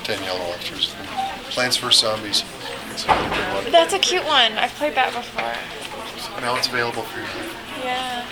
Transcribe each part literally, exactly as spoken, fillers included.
ten yellow archers. Plants vs. Zombies. It's another good one. That's a cute one. I've played that before. Now it's available for you. Yeah.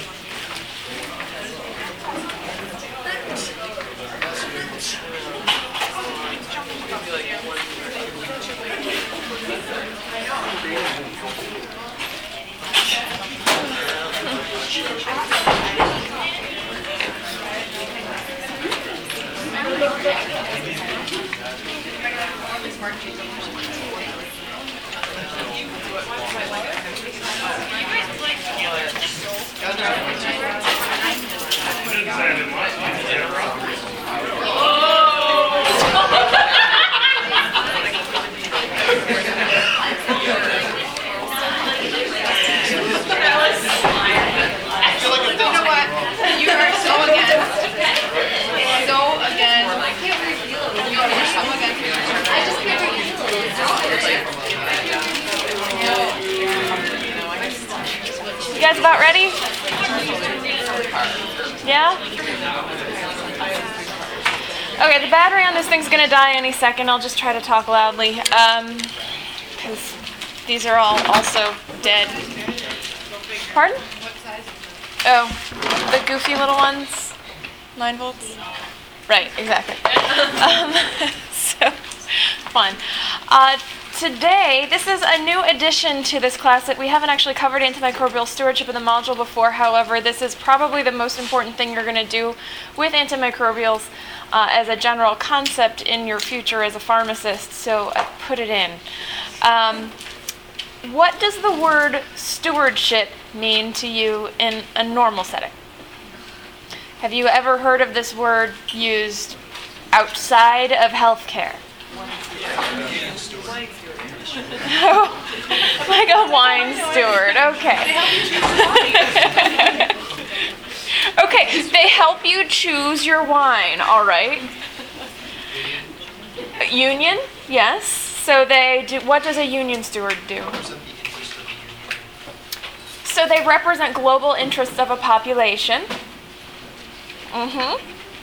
You guys about ready? Yeah? Okay, the battery on this thing's gonna die any second. I'll just try to talk loudly. Um, because these are all also dead. Pardon? Oh, the goofy little ones? Nine volts? Right, exactly. Um, so, fun. Uh, Today, this is a new addition to this class that we haven't actually covered antimicrobial stewardship in the module before. However, this is probably the most important thing you're going to do with antimicrobials uh, as a general concept in your future as a pharmacist, so I put it in. Um, what does the word stewardship mean to you in a normal setting? Have you ever heard of this word used outside of healthcare? Like a wine steward, okay. Okay, they help you choose your wine, all right. Union, yes. So they do. What does a union steward do? So they represent global interests of a population. Mm-hmm.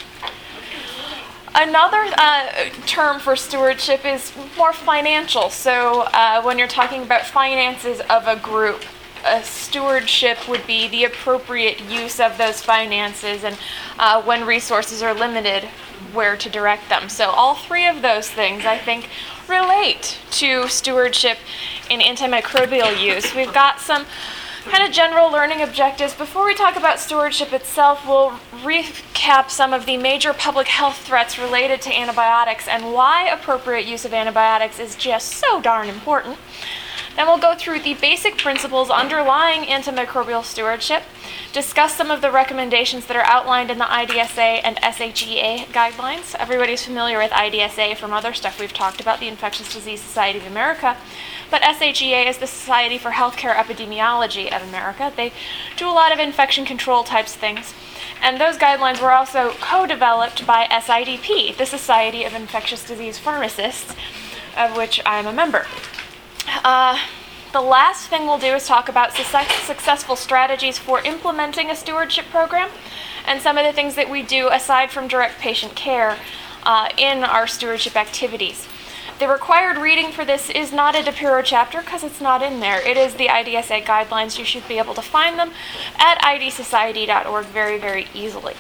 Another uh, term for stewardship is more financial. So uh, when you're talking about finances of a group, a stewardship would be the appropriate use of those finances and uh, when resources are limited, where to direct them. So all three of those things, I think, relate to stewardship in antimicrobial use. We've got some kind of general learning objectives. Before we talk about stewardship itself, we'll recap some of the major public health threats related to antibiotics and why appropriate use of antibiotics is just so darn important. Then we'll go through the basic principles underlying antimicrobial stewardship, discuss some of the recommendations that are outlined in the I D S A and S H E A guidelines. Everybody's familiar with I D S A from other stuff we've talked about, the Infectious Disease Society of America. But S H E A is the Society for Healthcare Epidemiology of America. They do a lot of infection control types things. And those guidelines were also co-developed by S I D P, the Society of Infectious Disease Pharmacists, of which I'm a member. Uh, the last thing we'll do is talk about su- successful strategies for implementing a stewardship program and some of the things that we do aside from direct patient care uh, in our stewardship activities. The required reading for this is not a DiPiro chapter because it's not in there. It is the I D S A guidelines. You should be able to find them at I D society dot org very, very easily.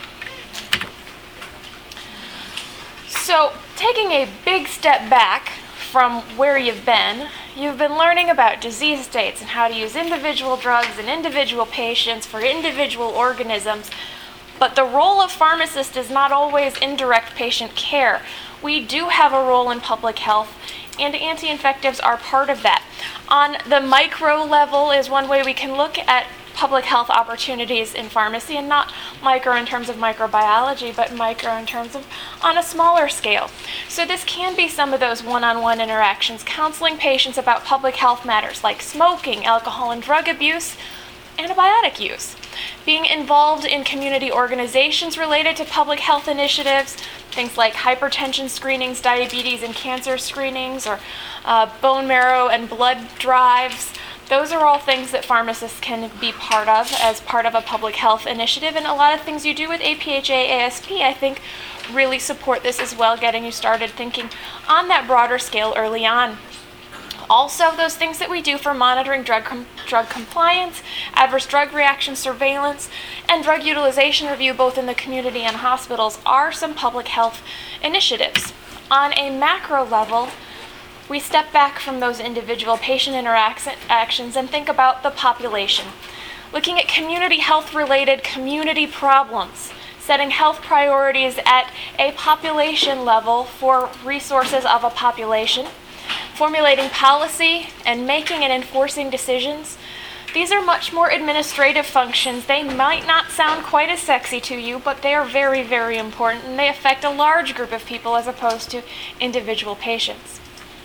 So, taking a big step back from where you've been, you've been learning about disease states and how to use individual drugs in individual patients for individual organisms. But the role of pharmacist is not always in direct patient care. We do have a role in public health, and anti-infectives are part of that. On the micro level is one way we can look at public health opportunities in pharmacy, and not micro in terms of microbiology, but micro in terms of on a smaller scale. So this can be some of those one-on-one interactions, counseling patients about public health matters like smoking, alcohol and drug abuse, antibiotic use. Being involved in community organizations related to public health initiatives, things like hypertension screenings, diabetes and cancer screenings, or uh, bone marrow and blood drives. Those are all things that pharmacists can be part of as part of a public health initiative, and a lot of things you do with A P H A A S P, I think, really support this as well, getting you started thinking on that broader scale early on. Also, those things that we do for monitoring drug com- drug compliance, adverse drug reaction surveillance, and drug utilization review both in the community and hospitals are some public health initiatives. On a macro level, we step back from those individual patient interactions and think about the population, looking at community health-related community problems, setting health priorities at a population level for resources of a population, formulating policy and making and enforcing decisions. These are much more administrative functions. They might not sound quite as sexy to you, but they are very, very important, and they affect a large group of people as opposed to individual patients.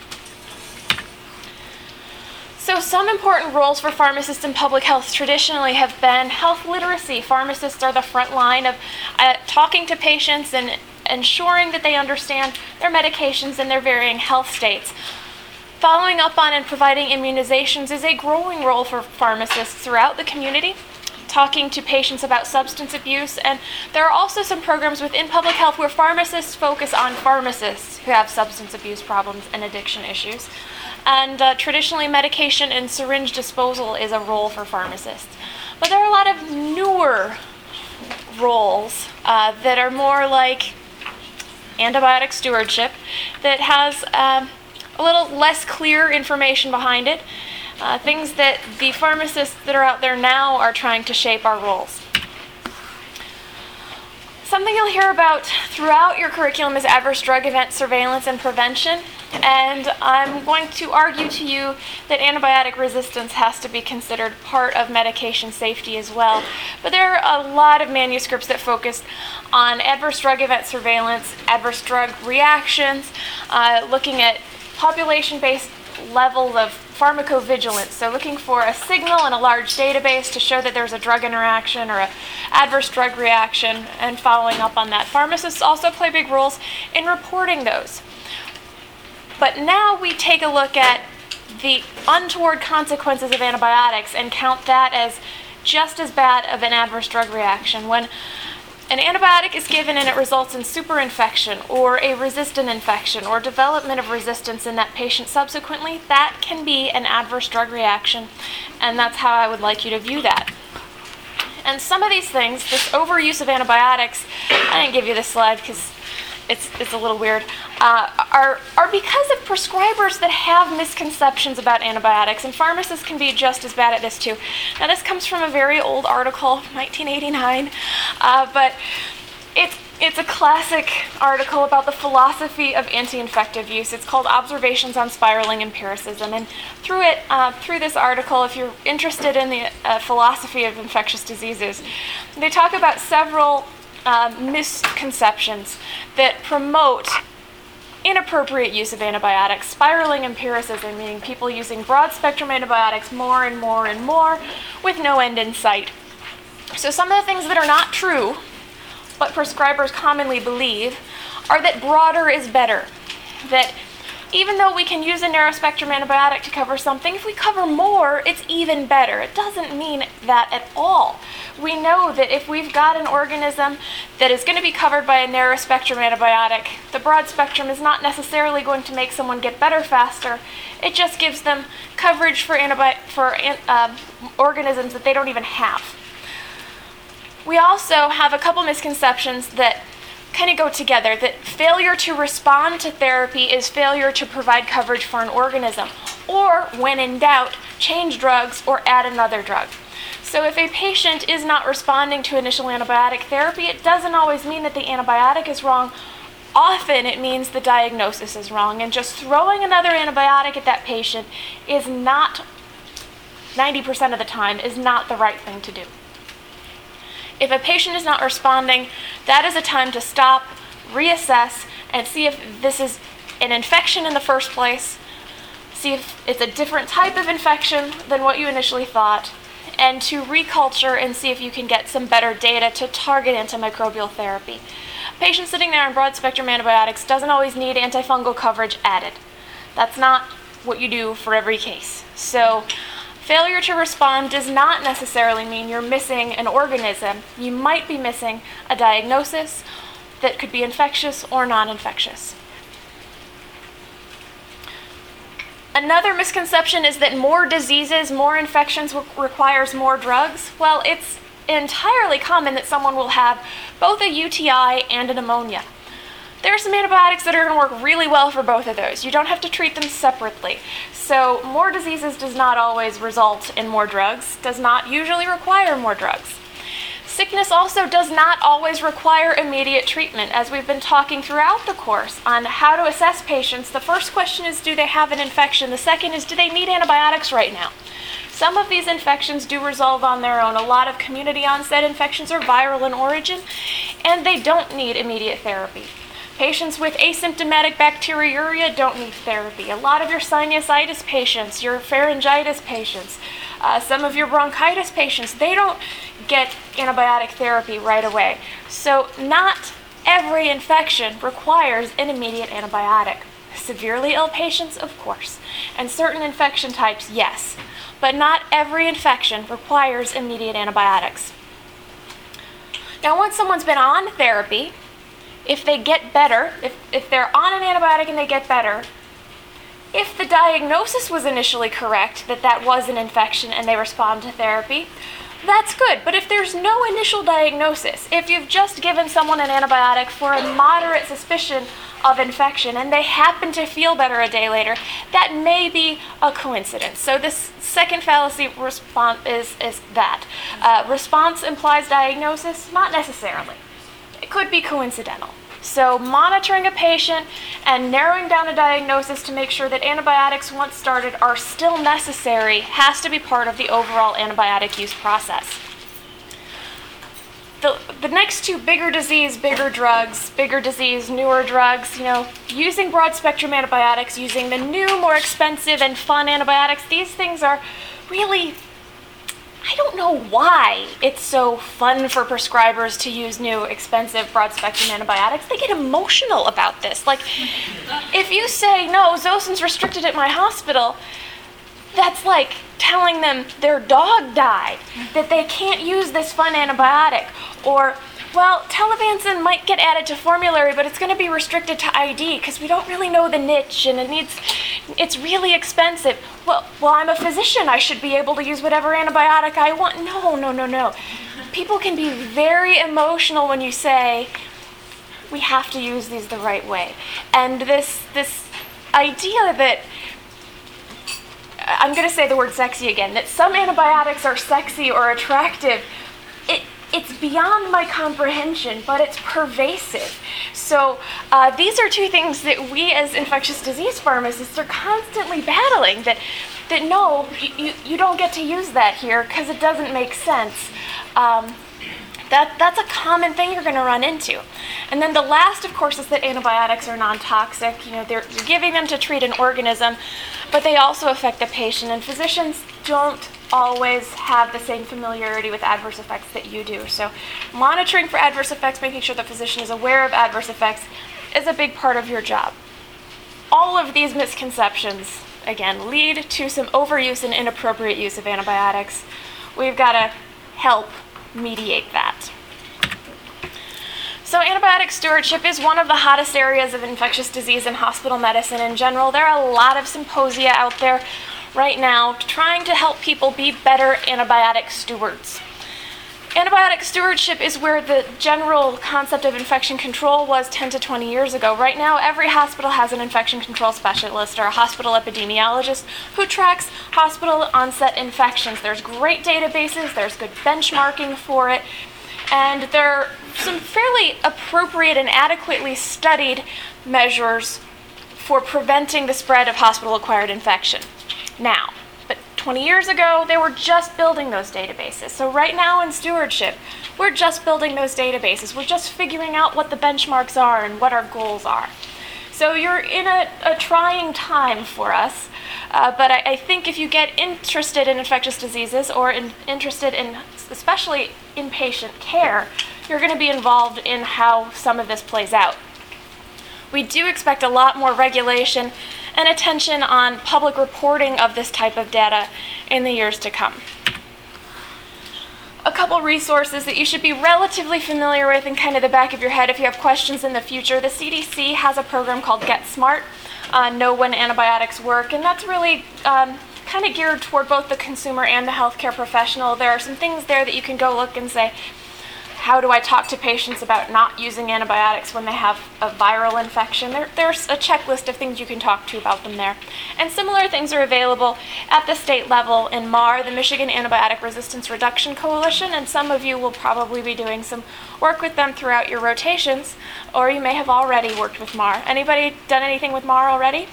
So some important roles for pharmacists in public health traditionally have been health literacy. Pharmacists are the front line of uh, talking to patients and ensuring that they understand their medications and their varying health states. Following up on and providing immunizations is a growing role for pharmacists throughout the community, talking to patients about substance abuse, and there are also some programs within public health where pharmacists focus on pharmacists who have substance abuse problems and addiction issues. And uh, traditionally, medication and syringe disposal is a role for pharmacists. But there are a lot of newer roles uh, that are more like antibiotic stewardship that has um, a little less clear information behind it, uh, things that the pharmacists that are out there now are trying to shape our roles. Something you'll hear about throughout your curriculum is adverse drug event surveillance and prevention, and I'm going to argue to you that antibiotic resistance has to be considered part of medication safety as well. But there are a lot of manuscripts that focus on adverse drug event surveillance, adverse drug reactions, uh, looking at population-based level of pharmacovigilance, so looking for a signal in a large database to show that there's a drug interaction or an adverse drug reaction and following up on that. Pharmacists also play big roles in reporting those. But now we take a look at the untoward consequences of antibiotics and count that as just as bad of an adverse drug reaction. When an antibiotic is given and it results in superinfection or a resistant infection or development of resistance in that patient subsequently, that can be an adverse drug reaction, and that's how I would like you to view that. And some of these things, this overuse of antibiotics, I didn't give you this slide because it's it's a little weird, uh, are, are because of prescribers that have misconceptions about antibiotics, and pharmacists can be just as bad at this too. Now this comes from a very old article, nineteen eighty-nine, uh, but it's it's a classic article about the philosophy of anti-infective use. It's called Observations on Spiraling Empiricism, and through it, uh, through this article, if you're interested in the uh, philosophy of infectious diseases, they talk about several Uh, misconceptions that promote inappropriate use of antibiotics. Spiraling empiricism, meaning people using broad-spectrum antibiotics more and more and more with no end in sight. So some of the things that are not true, but prescribers commonly believe, are that broader is better. That even though we can use a narrow-spectrum antibiotic to cover something, if we cover more, it's even better. It doesn't mean that at all. We know that if we've got an organism that is going to be covered by a narrow-spectrum antibiotic, the broad spectrum is not necessarily going to make someone get better faster. It just gives them coverage for, antibi- for uh, organisms that they don't even have. We also have a couple misconceptions that kind of go together, that failure to respond to therapy is failure to provide coverage for an organism, or when in doubt, change drugs or add another drug. So if a patient is not responding to initial antibiotic therapy, it doesn't always mean that the antibiotic is wrong. Often it means the diagnosis is wrong, and just throwing another antibiotic at that patient is not, ninety percent of the time, is not the right thing to do. If a patient is not responding, that is a time to stop, reassess, and see if this is an infection in the first place, see if it's a different type of infection than what you initially thought, and to reculture and see if you can get some better data to target antimicrobial therapy. A patient sitting there on broad-spectrum antibiotics doesn't always need antifungal coverage added. That's not what you do for every case. So failure to respond does not necessarily mean you're missing an organism. You might be missing a diagnosis that could be infectious or non-infectious. Another misconception is that more diseases, more infections re- requires more drugs. Well, it's entirely common that someone will have both a U T I and a pneumonia. There are some antibiotics that are going to work really well for both of those. You don't have to treat them separately. So more diseases does not always result in more drugs, does not usually require more drugs. Sickness also does not always require immediate treatment. As we've been talking throughout the course on how to assess patients, the first question is, do they have an infection? The second is, do they need antibiotics right now? Some of these infections do resolve on their own. A lot of community onset infections are viral in origin, and they don't need immediate therapy. Patients with asymptomatic bacteriuria don't need therapy. A lot of your sinusitis patients, your pharyngitis patients, uh, some of your bronchitis patients, they don't get antibiotic therapy right away. So not every infection requires an immediate antibiotic. Severely ill patients, of course, and certain infection types, yes, but not every infection requires immediate antibiotics. Now, once someone's been on therapy, if they get better, if, if they're on an antibiotic and they get better, if the diagnosis was initially correct, that that was an infection and they respond to therapy, that's good. But if there's no initial diagnosis, if you've just given someone an antibiotic for a moderate suspicion of infection and they happen to feel better a day later, that may be a coincidence. So this second fallacy response is, is that. Uh, response implies diagnosis? Not necessarily. It could be coincidental. So monitoring a patient and narrowing down a diagnosis to make sure that antibiotics, once started, are still necessary has to be part of the overall antibiotic use process. The, the next two, bigger disease, bigger drugs, bigger disease, newer drugs, you know, using broad spectrum antibiotics, using the new, more expensive and fun antibiotics, these things are really, I don't know why it's so fun for prescribers to use new, expensive, broad-spectrum antibiotics. They get emotional about this. Like, if you say, no, Zosyn's restricted at my hospital, that's like telling them their dog died, that they can't use this fun antibiotic. Or, well, Telavancin might get added to formulary, but it's going to be restricted to I D because we don't really know the niche and it needs, it's really expensive. Well, well, I'm a physician. I should be able to use whatever antibiotic I want. No, no, no, no. People can be very emotional when you say, we have to use these the right way. And this, this idea that, I'm going to say the word sexy again, that some antibiotics are sexy or attractive, it, it's beyond my comprehension, but it's pervasive. So uh, these are two things that we as infectious disease pharmacists are constantly battling, that, that no, you, you don't get to use that here because it doesn't make sense. Um, that, that's a common thing you're going to run into. And then the last, of course, is that antibiotics are non-toxic. You know, they're, you're giving them to treat an organism, but they also affect the patient, and physicians don't always have the same familiarity with adverse effects that you do. So monitoring for adverse effects, making sure the physician is aware of adverse effects, is a big part of your job. All of these misconceptions, again, lead to some overuse and inappropriate use of antibiotics. We've got to help mediate that. So antibiotic stewardship is one of the hottest areas of infectious disease and hospital medicine in general. There are a lot of symposia out there right now trying to help people be better antibiotic stewards. Antibiotic stewardship is where the general concept of infection control was ten to twenty years ago. Right now, every hospital has an infection control specialist or a hospital epidemiologist who tracks hospital onset infections. There's great databases, there's good benchmarking for it, and there are some fairly appropriate and adequately studied measures for preventing the spread of hospital-acquired infection. Now, but twenty years ago, they were just building those databases. So right now in stewardship, we're just building those databases. We're just figuring out what the benchmarks are and what our goals are. So you're in a, a trying time for us, uh, but I, I think if you get interested in infectious diseases or in, interested in especially inpatient care, you're going to be involved in how some of this plays out. We do expect a lot more regulation and attention on public reporting of this type of data in the years to come. a couple resources that you should be relatively familiar with in kind of the back of your head if you have questions in the future. The C D C has a program called Get Smart, uh, Know When Antibiotics Work, and that's really um, kind of geared toward both the consumer and the healthcare professional. There are some things there that you can go look and say, how do I talk to patients about not using antibiotics when they have a viral infection? There, there's a checklist of things you can talk to about them there. And similar things are available at the state level in M A R, the Michigan Antibiotic Resistance Reduction Coalition, and some of you will probably be doing some work with them throughout your rotations, or you may have already worked with M A R. Anybody done anything with M A R already?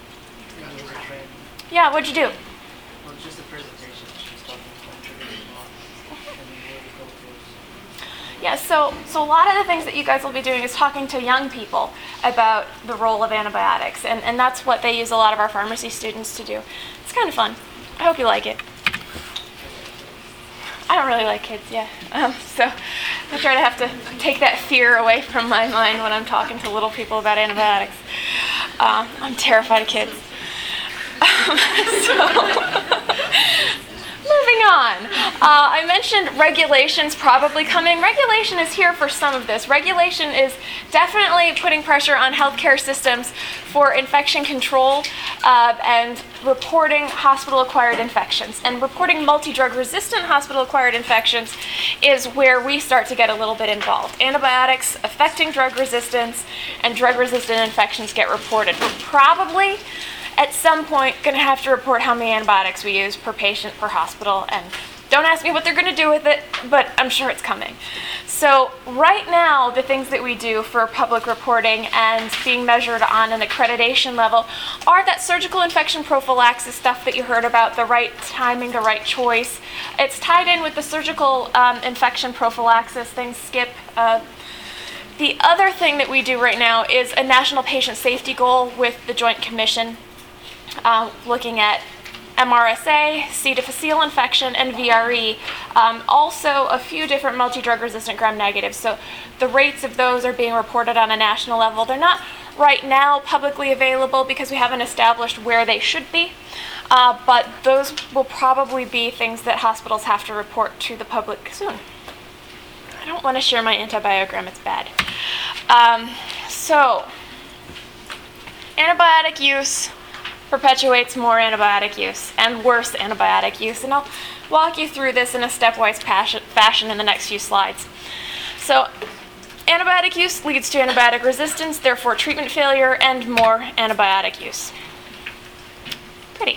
Yeah, what'd you do? Well, just a presentation. She's talking about triggering law, and then where to go to. Yeah, so, so a lot of the things that you guys will be doing is talking to young people about the role of antibiotics, and, and that's what they use a lot of our pharmacy students to do. It's kind of fun. I hope you like it. I don't really like kids, yeah. Um, so I try to have to take that fear away from my mind when I'm talking to little people about antibiotics. Um, I'm terrified of kids. so, moving on. Uh, I mentioned regulations probably coming. Regulation is here for some of this. Regulation is definitely putting pressure on healthcare systems for infection control uh, and reporting hospital-acquired infections. And reporting multi-drug resistant hospital-acquired infections is where we start to get a little bit involved. Antibiotics affecting drug resistance and drug-resistant infections get reported. We're probably at some point going to have to report how many antibiotics we use per patient per hospital, and don't ask me what they're going to do with it, but I'm sure it's coming. So right now, the things that we do for public reporting and being measured on an accreditation level are that surgical infection prophylaxis stuff that you heard about, the right timing, the right choice. It's tied in with the surgical um, infection prophylaxis things, skip. Uh, the other thing that we do right now is a national patient safety goal with the Joint Commission, Uh, looking at M R S A, C. difficile infection, and V R E. Um, also, a few different multi-drug resistant gram-negatives. So the rates of those are being reported on a national level. They're not right now publicly available because we haven't established where they should be. Uh, but those will probably be things that hospitals have to report to the public soon. I don't want to share my antibiogram, it's bad. Um, so, antibiotic use perpetuates more antibiotic use and worse antibiotic use, and I'll walk you through this in a stepwise fashion in the next few slides. So, antibiotic use leads to antibiotic resistance, therefore treatment failure, and more antibiotic use. Pretty.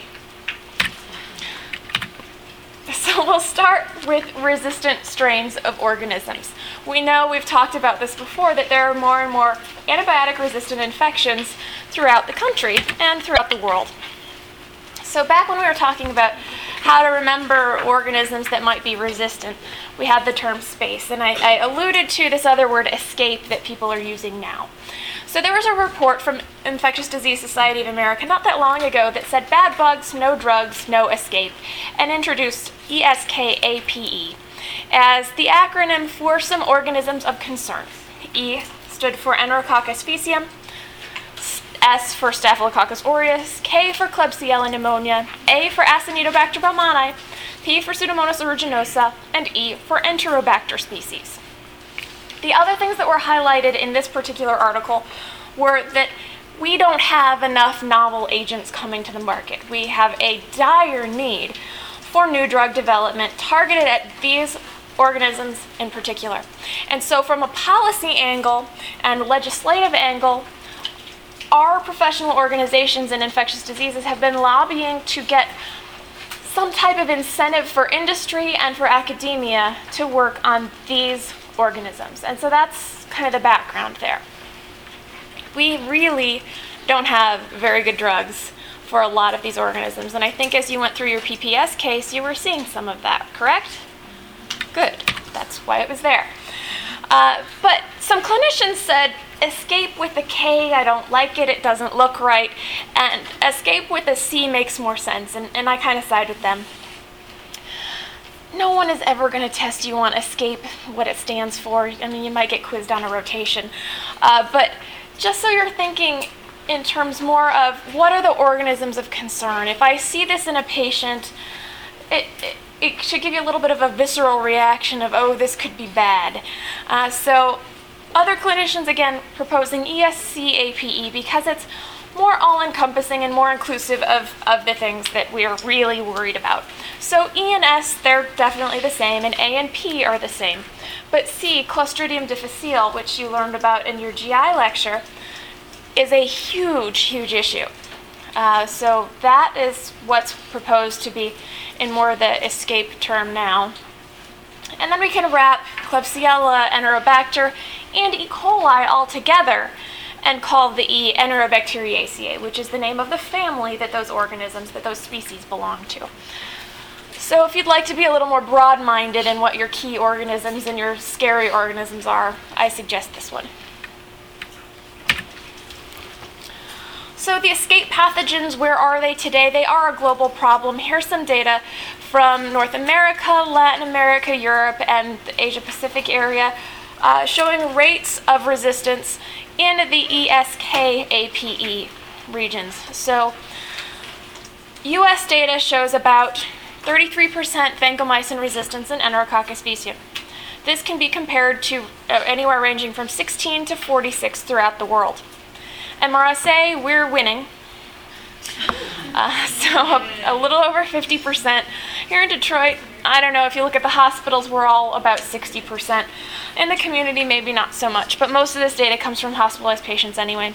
So we'll start with resistant strains of organisms. We know, we've talked about this before, that there are more and more antibiotic-resistant infections throughout the country and throughout the world. So back when we were talking about how to remember organisms that might be resistant, we had the term space, and I, I alluded to this other word, escape, that people are using now. So there was a report from Infectious Disease Society of America not that long ago that said bad bugs, no drugs, no escape, and introduced ESKAPE as the acronym for some organisms of concern. E stood for Enterococcus faecium, S for Staphylococcus aureus, K for Klebsiella pneumonia, A for Acinetobacter baumannii, P for Pseudomonas aeruginosa, and E for Enterobacter species. The other things that were highlighted in this particular article were that we don't have enough novel agents coming to the market. We have a dire need for new drug development targeted at these organisms in particular. And so from a policy angle and legislative angle, our professional organizations in infectious diseases have been lobbying to get some type of incentive for industry and for academia to work on these organisms. And so that's kind of the background there. We really don't have very good drugs for a lot of these organisms, and I think as you went through your P P S case, you were seeing some of that, correct? Good. That's why it was there. Uh, but some clinicians said, escape with a K, I don't like it, it doesn't look right, and escape with a C makes more sense, and, and I kind of side with them. No one is ever going to test you on escape, what it stands for. I mean, you might get quizzed on a rotation. Uh, but just so you're thinking in terms more of what are the organisms of concern. If I see this in a patient, it, it, it should give you a little bit of a visceral reaction of, oh, this could be bad. Uh, so other clinicians, again, proposing E S C A P E because it's more all-encompassing and more inclusive of, of the things that we're really worried about. So E and S, they're definitely the same, and A and P are the same. But C, Clostridium difficile, which you learned about in your G I lecture, is a huge, huge issue. Uh, so that is what's proposed to be in more the escape term now. And then we can wrap Klebsiella, Enterobacter, and E. coli all together and call the E Enterobacteriaceae, which is the name of the family that those organisms, that those species belong to. So if you'd like to be a little more broad-minded in what your key organisms and your scary organisms are, I suggest this one. So the escape pathogens, where are they today? They are a global problem. Here's some data from North America, Latin America, Europe, and the Asia-Pacific area, uh, showing rates of resistance in the E S K A P E regions. So U S data shows about thirty-three percent vancomycin resistance in Enterococcus faecium. This can be compared to uh, anywhere ranging from sixteen to forty-six throughout the world. M R S A, we're winning. Uh, so a, a little over fifty percent. Here in Detroit, I don't know, if you look at the hospitals, we're all about sixty percent. In the community, maybe not so much, but most of this data comes from hospitalized patients anyway.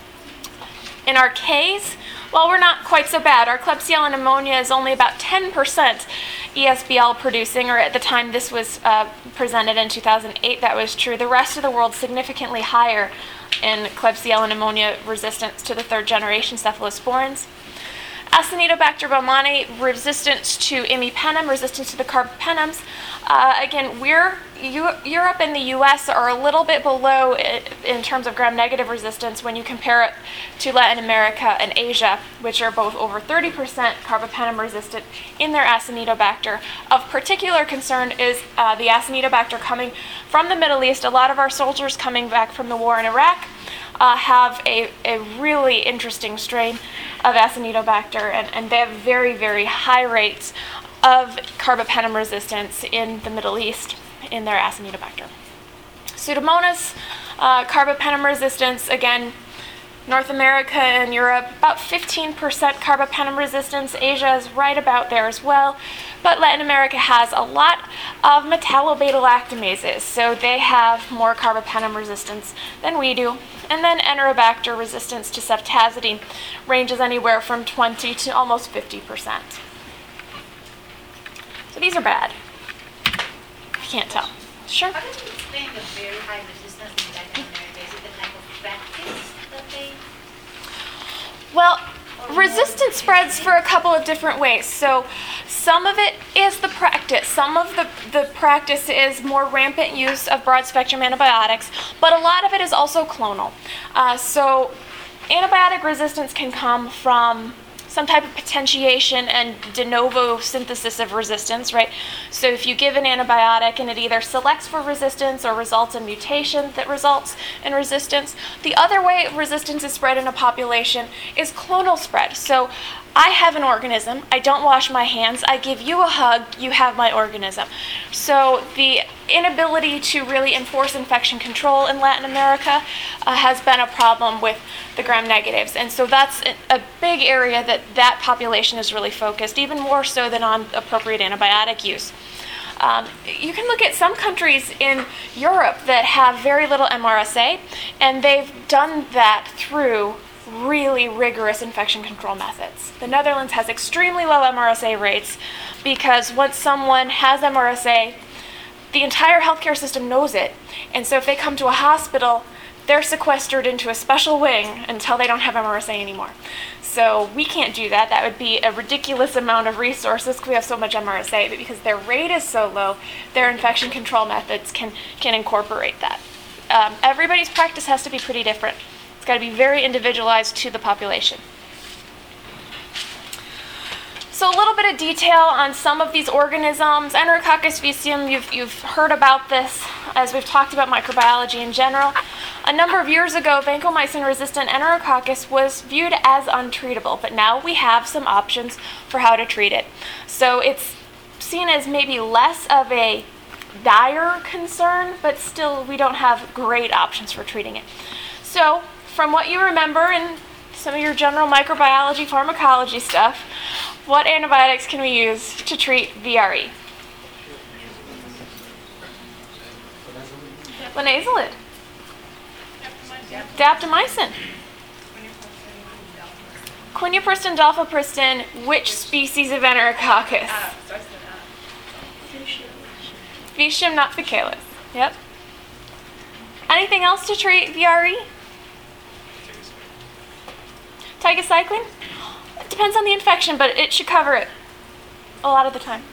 In our Ks, well, we're not quite so bad. Our Klebsiella pneumonia is only about ten percent E S B L producing, or at the time this was uh, presented in two thousand eight, that was true. The rest of the world significantly higher in Klebsiella pneumonia resistance to the third generation cephalosporins. Acinetobacter baumannii, resistance to imipenem, resistance to the carbapenems. Uh, again, we're, U- Europe and the U S are a little bit below it in terms of gram-negative resistance when you compare it to Latin America and Asia, which are both over thirty percent carbapenem resistant in their Acinetobacter. Of particular concern is uh, the Acinetobacter coming from the Middle East. A lot of our soldiers coming back from the war in Iraq Uh, have a, a really interesting strain of Acinetobacter, and, and they have very, very high rates of carbapenem resistance in the Middle East in their Acinetobacter. Pseudomonas, uh, carbapenem resistance, again, North America and Europe, about fifteen percent carbapenem resistance. Asia is right about there as well. But Latin America has a lot of metallo-beta-lactamases, so they have more carbapenem resistance than we do. And then Enterobacter resistance to ceftazidime ranges anywhere from twenty to almost fifty percent. So these are bad. I can't tell. Sure? How do you explain the very high resistance in Latin America? Is it the type of practice that they... Well, resistance spreads for a couple of different ways. So some of it is the practice. Some of the, the practice is more rampant use of broad-spectrum antibiotics, but a lot of it is also clonal. Uh, so antibiotic resistance can come from some type of potentiation and de novo synthesis of resistance, right? So if you give an antibiotic and it either selects for resistance or results in mutation that results in resistance. The other way resistance is spread in a population is clonal spread. So I have an organism, I don't wash my hands, I give you a hug, you have my organism. So the inability to really enforce infection control in Latin America uh, has been a problem with the gram-negatives. And so that's a big area that that population is really focused, even more so than on appropriate antibiotic use. Um, you can look at some countries in Europe that have very little M R S A, and they've done that through really rigorous infection control methods. The Netherlands has extremely low M R S A rates because once someone has M R S A, the entire healthcare system knows it. And so if they come to a hospital, they're sequestered into a special wing until they don't have M R S A anymore. So we can't do that. That would be a ridiculous amount of resources because we have so much M R S A, but because their rate is so low, their infection control methods can, can incorporate that. Um, everybody's practice has to be pretty different. It's got to be very individualized to the population. So a little bit of detail on some of these organisms. Enterococcus faecium, you've, you've heard about this as we've talked about microbiology in general. A number of years ago, vancomycin-resistant Enterococcus was viewed as untreatable, but now we have some options for how to treat it. So it's seen as maybe less of a dire concern, but still we don't have great options for treating it. So from what you remember in some of your general microbiology, pharmacology stuff, what antibiotics can we use to treat V R E? Linezolid. Daptomycin. Quinupristin, dalfopristin, which species of Enterococcus? Vishum, not Faecalis. Yep. Anything else to treat V R E? Tigecycline? It depends on the infection, but it should cover it a lot of the time.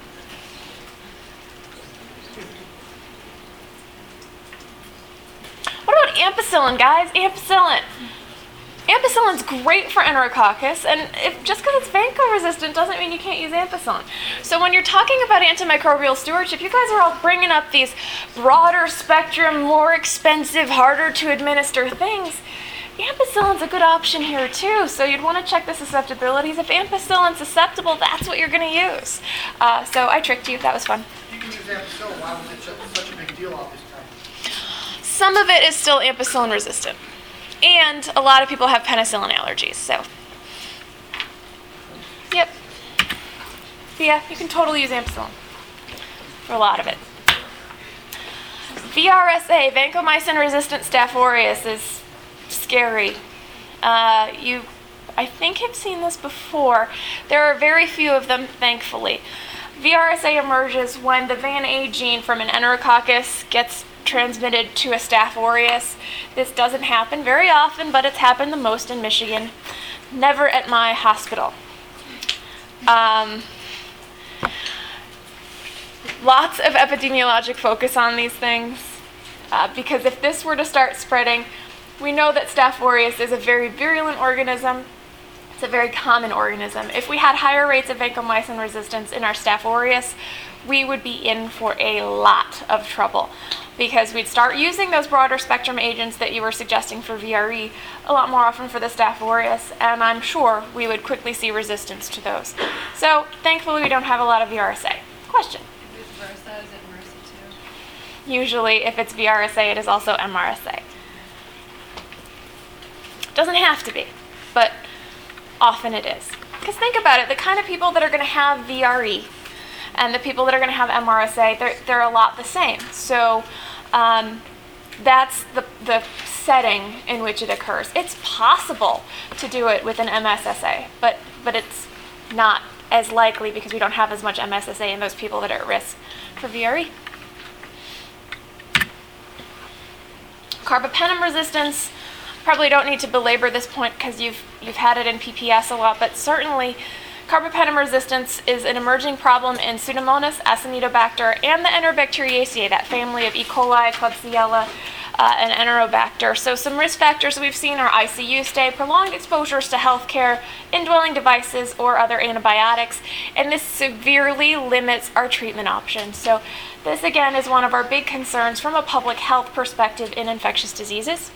What about ampicillin, guys? Ampicillin. Ampicillin's great for Enterococcus, and if, just because it's vanco-resistant doesn't mean you can't use ampicillin. So when you're talking about antimicrobial stewardship, you guys are all bringing up these broader spectrum, more expensive, harder to administer things. Ampicillin's a good option here too, so you'd want to check the susceptibilities. If ampicillin's susceptible, that's what you're going to use. Uh, so I tricked you. That was fun. You can use ampicillin. Why was it such- such a big deal all this time? Some of it is still ampicillin resistant. And a lot of people have penicillin allergies, so. Yep. So yeah, you can totally use ampicillin for a lot of it. V R S A, vancomycin-resistant Staph aureus, is scary. Uh, you, I think, have seen this before. There are very few of them, thankfully. V R S A emerges when the Van A gene from an Enterococcus gets transmitted to a Staph aureus. This doesn't happen very often, but it's happened the most in Michigan. Never at my hospital. Um, lots of epidemiologic focus on these things, uh, because if this were to start spreading, we know that Staph aureus is a very virulent organism. It's a very common organism. If we had higher rates of vancomycin resistance in our Staph aureus, we would be in for a lot of trouble, because we'd start using those broader spectrum agents that you were suggesting for V R E a lot more often for the Staph aureus, and I'm sure we would quickly see resistance to those. So thankfully we don't have a lot of V R S A. Question? If it's MRSA, is it MRSA too? Usually if it's V R S A, it is also M R S A. Doesn't have to be, but often it is. Because think about it, the kind of people that are going to have V R E and the people that are going to have M R S A, they're, they're a lot the same. So um, that's the, the setting in which it occurs. It's possible to do it with an M S S A, but, but it's not as likely because we don't have as much M S S A in those people that are at risk for V R E. Carbapenem resistance, probably don't need to belabor this point because you've, you've had it in P P S a lot, but certainly carbapenem resistance is an emerging problem in Pseudomonas, Acinetobacter, and the Enterobacteriaceae, that family of E. coli, Klebsiella, uh, and Enterobacter. So some risk factors we've seen are I C U stay, prolonged exposures to healthcare, indwelling devices, or other antibiotics, and this severely limits our treatment options. So this, again, is one of our big concerns from a public health perspective in infectious diseases.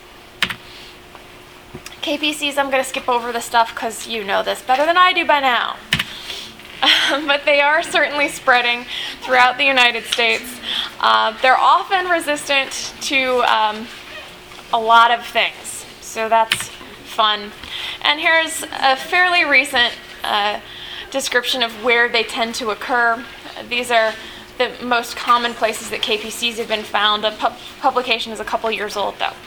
K P Cs, I'm going to skip over the stuff because you know this better than I do by now. But they are certainly spreading throughout the United States. Uh, they're often resistant to um, a lot of things, so that's fun. And here's a fairly recent uh, description of where they tend to occur. These are the most common places that K P Cs have been found. The pub- publication is a couple years old, though.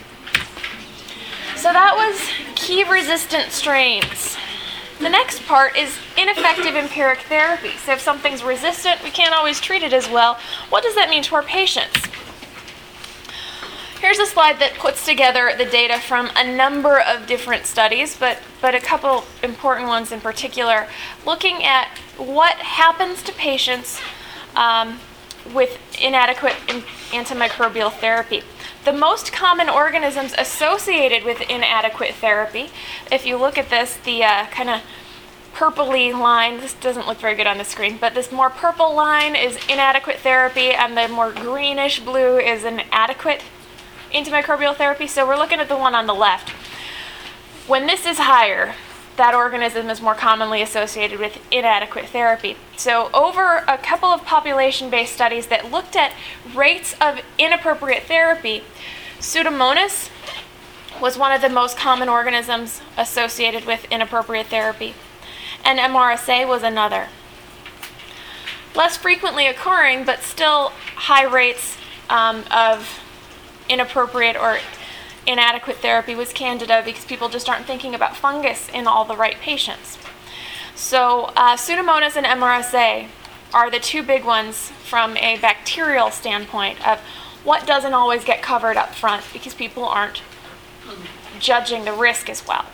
So that was key resistant strains. The next part is ineffective empiric therapy. So if something's resistant, we can't always treat it as well. What does that mean to our patients? Here's a slide that puts together the data from a number of different studies, but, but a couple important ones in particular, looking at what happens to patients um, with inadequate antimicrobial therapy. The most common organisms associated with inadequate therapy, if you look at this, the uh, kind of purpley line, this doesn't look very good on the screen, but this more purple line is inadequate therapy, and the more greenish blue is an adequate antimicrobial therapy. So we're looking at the one on the left. When this is higher, that organism is more commonly associated with inadequate therapy. So over a couple of population-based studies that looked at rates of inappropriate therapy, Pseudomonas was one of the most common organisms associated with inappropriate therapy, and M R S A was another. Less frequently occurring, but still high rates um, of inappropriate or inadequate therapy was Candida, because people just aren't thinking about fungus in all the right patients. So uh, Pseudomonas and M R S A are the two big ones from a bacterial standpoint of what doesn't always get covered up front because people aren't judging the risk as well.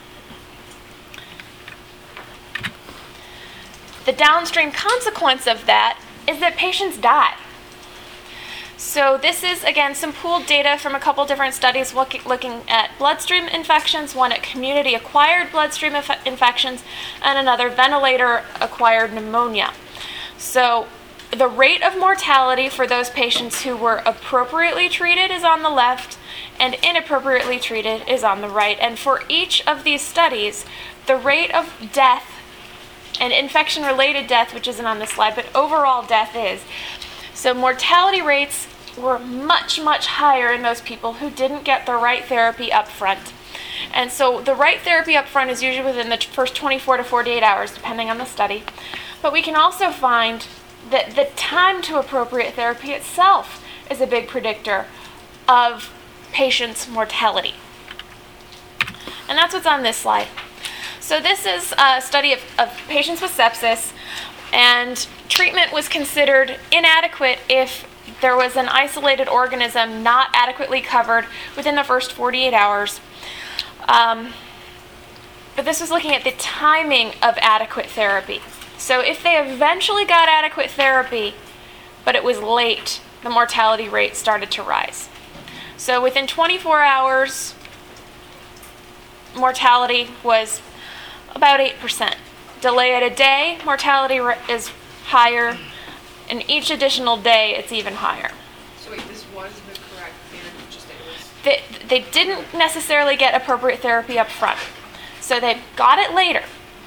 The downstream consequence of that is that patients die. So this is, again, some pooled data from a couple different studies look, looking at bloodstream infections, one at community-acquired bloodstream inf- infections, and another ventilator-acquired pneumonia. So the rate of mortality for those patients who were appropriately treated is on the left, and inappropriately treated is on the right. And for each of these studies, the rate of death and infection-related death, which isn't on this slide, but overall death is. So mortality rates were much, much higher in those people who didn't get the right therapy up front. And so the right therapy up front is usually within the first twenty-four to forty-eight hours, depending on the study. But we can also find that the time to appropriate therapy itself is a big predictor of patients' mortality. And that's what's on this slide. So this is a study of, of patients with sepsis, and treatment was considered inadequate if there was an isolated organism not adequately covered within the first forty-eight hours. Um, but this was looking at the timing of adequate therapy. So if they eventually got adequate therapy, but it was late, the mortality rate started to rise. So within twenty-four hours, mortality was about eight percent. Delay at a day, mortality is higher, and each additional day, it's even higher. So wait, this was the correct therapy, just that it was... They, they didn't necessarily get appropriate therapy up front, so they got it later.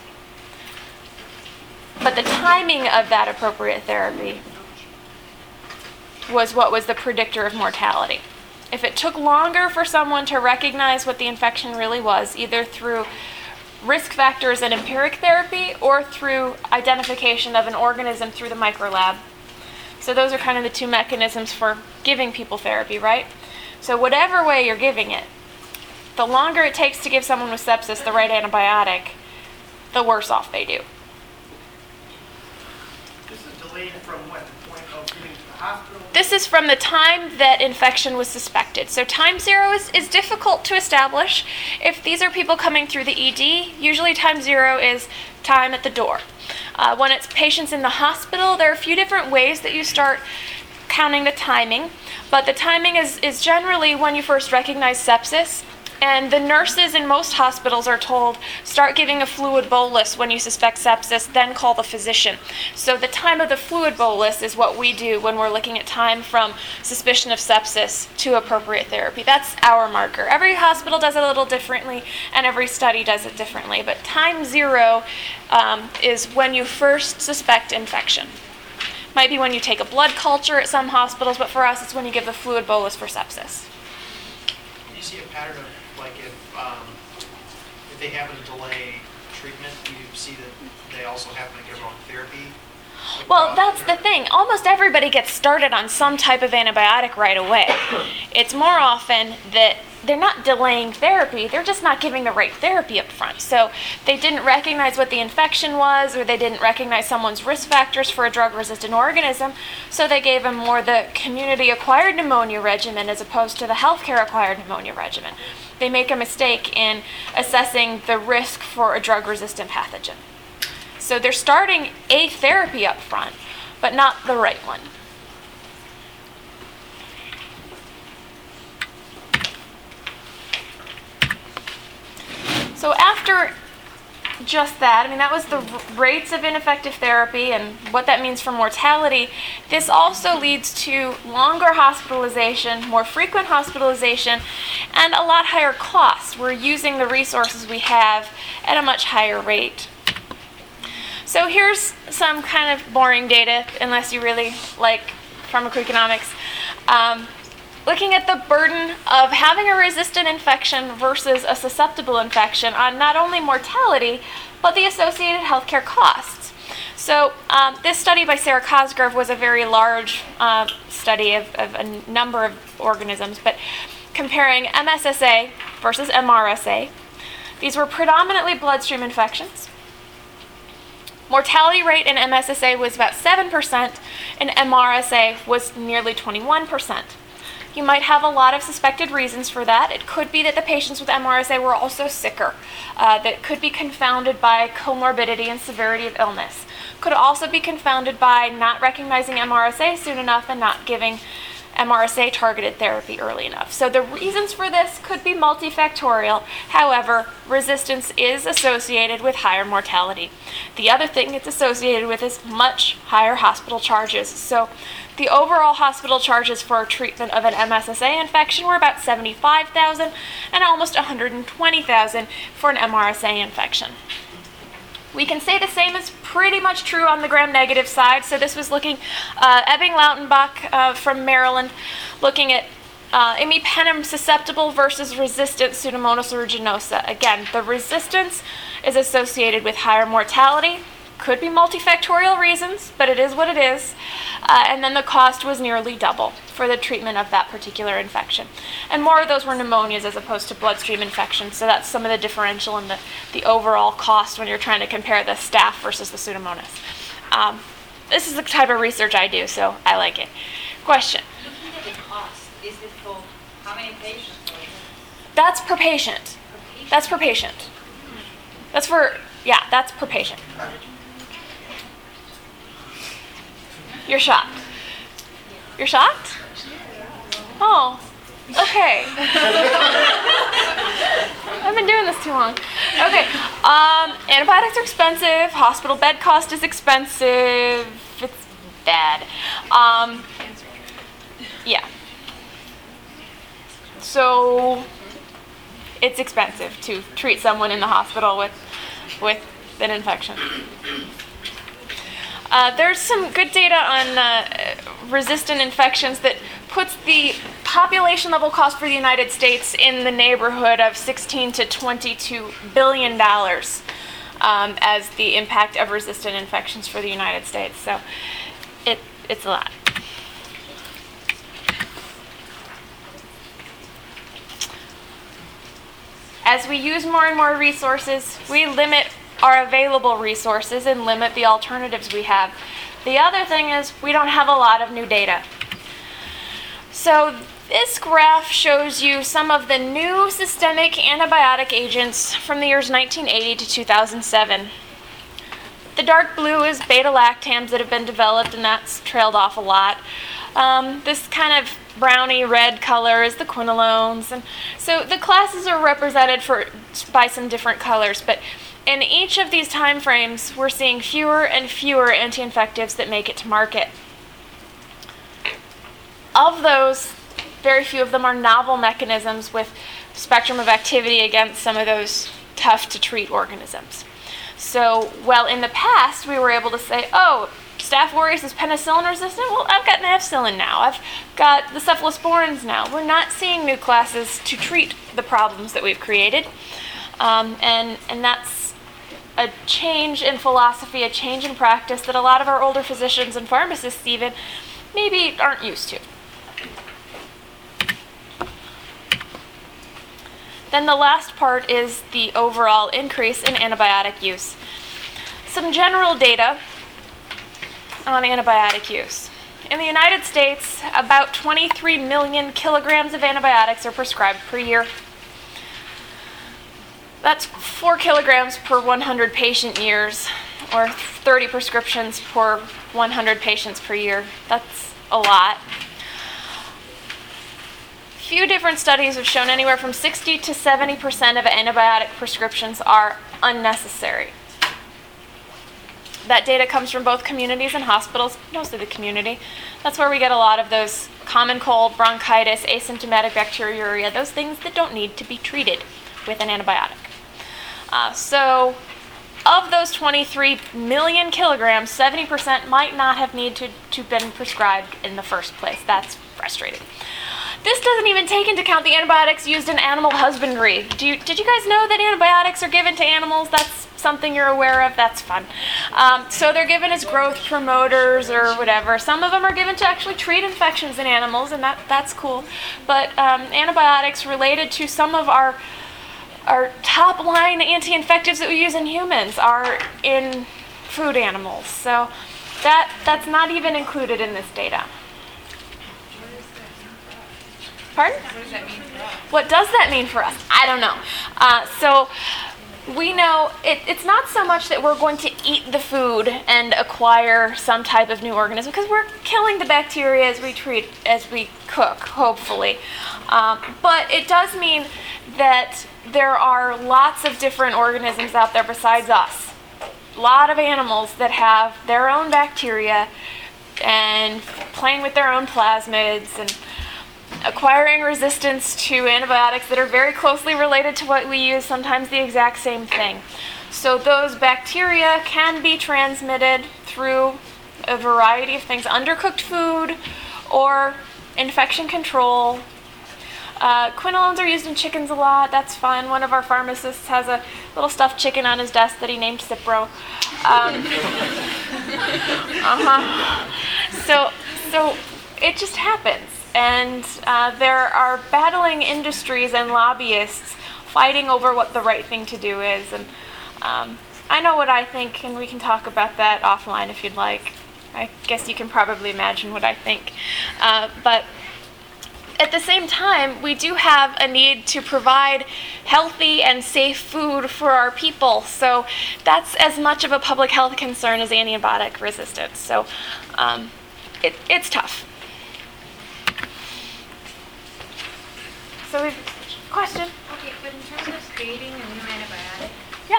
But the timing of that appropriate therapy was what was the predictor of mortality. If it took longer for someone to recognize what the infection really was, either through risk factors and empiric therapy or through identification of an organism through the microlab. So those are kind of the two mechanisms for giving people therapy, right? So whatever way you're giving it, the longer it takes to give someone with sepsis the right antibiotic, the worse off they do. This is delayed from what, the point of getting to the hospital? This is from the time that infection was suspected. So time zero is, is difficult to establish. If these are people coming through the E D, usually time zero is time at the door. Uh, when it's patients in the hospital, there are a few different ways that you start counting the timing, but the timing is, is generally when you first recognize sepsis. And the nurses in most hospitals are told, start giving a fluid bolus when you suspect sepsis, then call the physician. So the time of the fluid bolus is what we do when we're looking at time from suspicion of sepsis to appropriate therapy. That's our marker. Every hospital does it a little differently, and every study does it differently. But time zero um, is when you first suspect infection. Might be when you take a blood culture at some hospitals, but for us, it's when you give the fluid bolus for sepsis. Do you see a pattern of, like, if um, if they happen to delay treatment, do you see that they also happen to get wrong therapy? Like, Well, uh, that's or- the thing. Almost everybody gets started on some type of antibiotic right away. It's more often that they're not delaying therapy, they're just not giving the right therapy up front. So they didn't recognize what the infection was, or they didn't recognize someone's risk factors for a drug-resistant organism, so they gave them more the community-acquired pneumonia regimen as opposed to the healthcare-acquired pneumonia regimen. They make a mistake in assessing the risk for a drug-resistant pathogen. So they're starting a therapy up front, but not the right one. So after just that. I mean, that was the r- rates of ineffective therapy and what that means for mortality. This also leads to longer hospitalization, more frequent hospitalization, and a lot higher costs. We're using the resources we have at a much higher rate. So here's some kind of boring data, unless you really like pharmacoeconomics. Um, looking at the burden of having a resistant infection versus a susceptible infection on not only mortality, but the associated healthcare costs. So um, this study by Sarah Cosgrove was a very large uh, study of, of a number of organisms, but comparing M S S A versus M R S A. These were predominantly bloodstream infections. Mortality rate in M S S A was about seven percent, and M R S A was nearly twenty-one percent. You might have a lot of suspected reasons for that. It could be that the patients with M R S A were also sicker. Uh, that could be confounded by comorbidity and severity of illness. Could also be confounded by not recognizing M R S A soon enough and not giving M R S A targeted therapy early enough. So the reasons for this could be multifactorial. However, resistance is associated with higher mortality. The other thing it's associated with is much higher hospital charges. So the overall hospital charges for treatment of an M S S A infection were about seventy-five thousand dollars and almost one hundred twenty thousand dollars for an M R S A infection. We can say the same is pretty much true on the gram-negative side. So this was looking, uh, Ebbing-Lautenbach uh, from Maryland, looking at uh, imipenem susceptible versus resistant Pseudomonas aeruginosa. Again, the resistance is associated with higher mortality. Could be multifactorial reasons, but it is what it is. Uh, and then the cost was nearly double for the treatment of that particular infection. And more of those were pneumonias as opposed to bloodstream infections. So that's some of the differential in the, the overall cost when you're trying to compare the staph versus the Pseudomonas. Um, this is the type of research I do, so I like it. Question? Looking at the cost, is it for how many patients? Or is it That's per patient. per patient? That's per patient. That's for, yeah, that's per patient. You're shocked. You're shocked? Oh, okay. I've been doing this too long. Okay, um, antibiotics are expensive. Hospital bed cost is expensive. It's bad. Um, yeah. So it's expensive to treat someone in the hospital with with an infection. Uh, there's some good data on uh, resistant infections that puts the population level cost for the United States in the neighborhood of sixteen to twenty-two billion dollars um, as the impact of resistant infections for the United States. So it it's a lot. As we use more and more resources, we limit our available resources and limit the alternatives we have. The other thing is we don't have a lot of new data. So this graph shows you some of the new systemic antibiotic agents from the years nineteen eighty to two thousand seven. The dark blue is beta-lactams that have been developed, and that's trailed off a lot. Um, this kind of browny red color is the quinolones. And so the classes are represented for by some different colors, but in each of these time frames, we're seeing fewer and fewer anti-infectives that make it to market. Of those, very few of them are novel mechanisms with spectrum of activity against some of those tough-to-treat organisms. So, while in the past we were able to say, oh, Staph aureus is penicillin resistant, well, I've got nafcillin now. I've got the cephalosporins now. We're not seeing new classes to treat the problems that we've created. Um, and, and that's a change in philosophy, a change in practice that a lot of our older physicians and pharmacists even maybe aren't used to. Then the last part is the overall increase in antibiotic use. Some general data on antibiotic use. In the United States, about twenty-three million kilograms of antibiotics are prescribed per year. That's four kilograms per one hundred patient years, or thirty prescriptions per one hundred patients per year. That's a lot. few different studies have shown anywhere from sixty to seventy percent of antibiotic prescriptions are unnecessary. That data comes from both communities and hospitals, mostly the community. That's where we get a lot of those common cold, bronchitis, asymptomatic bacteriuria, those things that don't need to be treated with an antibiotic. Uh, so of those twenty-three million kilograms, seventy percent might not have need to, to been prescribed in the first place. That's frustrating. This doesn't even take into account the antibiotics used in animal husbandry. Do you, did you guys know that antibiotics are given to animals? That's something you're aware of. That's fun. Um, so they're given as growth promoters or whatever. Some of them are given to actually treat infections in animals, and that, that's cool. But um, antibiotics related to some of our our top line anti-infectives that we use in humans are in food animals. So that that's not even included in this data. Pardon? What does that mean for us? What does that mean for us? I don't know. Uh, so we know it, it's not so much that we're going to eat the food and acquire some type of new organism, because we're killing the bacteria as we treat, as we cook, hopefully. Um, but it does mean that there are lots of different organisms out there besides us. A lot of animals that have their own bacteria and playing with their own plasmids and acquiring resistance to antibiotics that are very closely related to what we use, sometimes the exact same thing. So those bacteria can be transmitted through a variety of things, undercooked food or infection control. Uh, quinolones are used in chickens a lot. That's fun. One of our pharmacists has a little stuffed chicken on his desk that he named Cipro. Um, uh-huh. So, so it just happens. And uh, there are battling industries and lobbyists fighting over what the right thing to do is. And um, I know what I think, and we can talk about that offline if you'd like. I guess you can probably imagine what I think. Uh, but at the same time, we do have a need to provide healthy and safe food for our people. So that's as much of a public health concern as antibiotic resistance. So um, it, it's tough. So we've, question? Okay, but in terms of creating a new antibiotic, Yeah.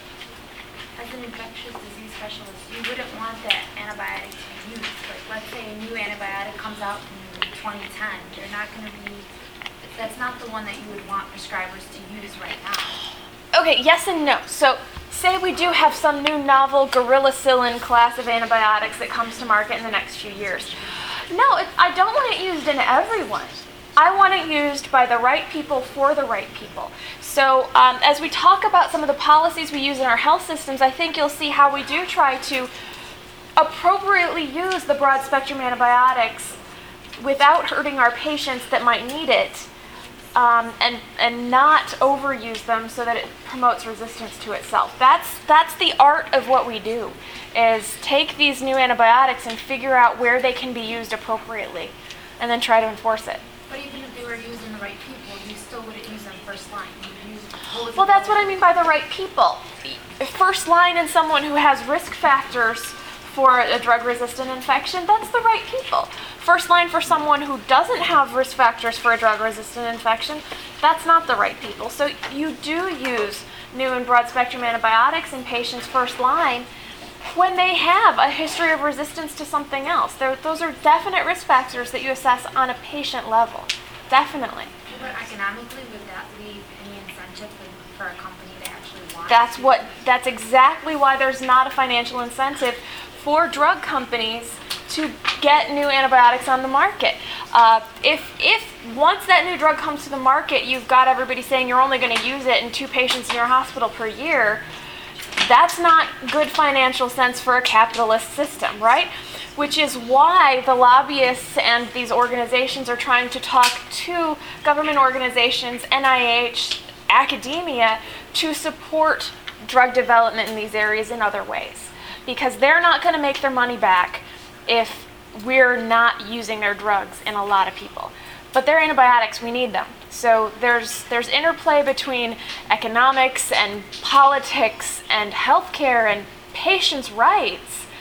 as an infectious disease specialist, you wouldn't want that antibiotic to be used. Like, let's say a new antibiotic comes out in twenty ten, they're not going to be, that's not the one that you would want prescribers to use right now. Okay, yes and no. So say we do have some new novel gorillacillin class of antibiotics that comes to market in the next few years. No, it, I don't want it used in everyone. I want it used by the right people for the right people. So um, as we talk about some of the policies we use in our health systems, I think you'll see how we do try to appropriately use the broad spectrum antibiotics without hurting our patients that might need it, um, and and not overuse them so that it promotes resistance to itself. That's that's the art of what we do, is take these new antibiotics and figure out where they can be used appropriately, and then try to enforce it. But even if they were using the right people, you still wouldn't use them first line. You'd use both. Well, that's what I mean by the right people. First line in someone who has risk factors for a drug-resistant infection, that's the right people. First line for someone who doesn't have risk factors for a drug-resistant infection, that's not the right people. So you do use new and broad-spectrum antibiotics in patients first line when they have a history of resistance to something else. They're, those are definite risk factors that you assess on a patient level. Definitely. But economically, would that leave any incentive for, for a company to actually want That's to- what. That's exactly why there's not a financial incentive for drug companies to get new antibiotics on the market. Uh, if if once that new drug comes to the market, you've got everybody saying you're only going to use it in two patients in your hospital per year, that's not good financial sense for a capitalist system, right? Which is why the lobbyists and these organizations are trying to talk to government organizations, N I H, academia, to support drug development in these areas in other ways. Because they're not going to make their money back if we're not using their drugs in a lot of people. But they're antibiotics, we need them. So there's there's interplay between economics and politics and healthcare and patients' rights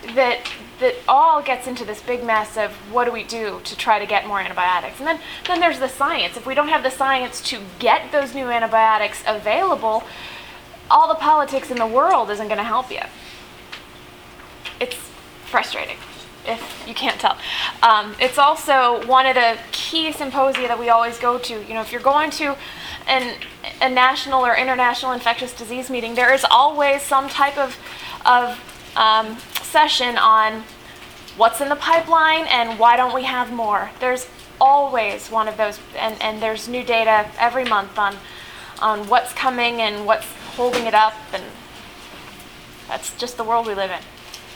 that that all gets into this big mess of what do we do to try to get more antibiotics. And then, then there's the science. If we don't have the science to get those new antibiotics available, all the politics in the world isn't going to help you. It's frustrating, if you can't tell. Um, it's also one of the key symposia that we always go to. You know, if you're going to an, a national or international infectious disease meeting, there is always some type of, of um, session on what's in the pipeline and why don't we have more. There's always one of those, and, and there's new data every month on, on what's coming and what's holding it up, and that's just the world we live in.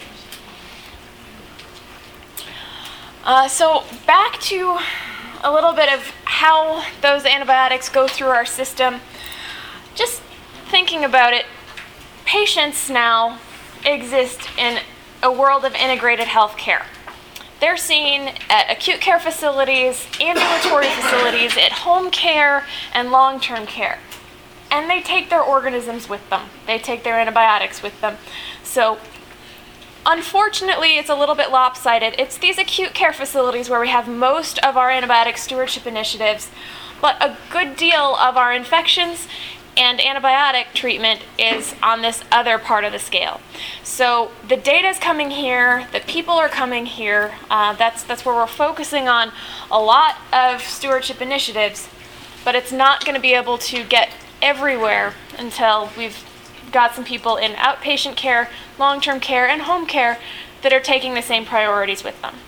Uh, so back to a little bit of how those antibiotics go through our system. Just thinking about it, patients now exist in a world of integrated health care. They're seen at acute care facilities, ambulatory facilities, at home care, and long-term care. And they take their organisms with them. They take their antibiotics with them. So unfortunately, it's a little bit lopsided. It's these acute care facilities where we have most of our antibiotic stewardship initiatives, but a good deal of our infections and antibiotic treatment is on this other part of the scale. So the data is coming here, the people are coming here. Uh, that's that's where we're focusing on a lot of stewardship initiatives, but it's not going to be able to get everywhere until we've got some people in outpatient care, long-term care, and home care that are taking the same priorities with them.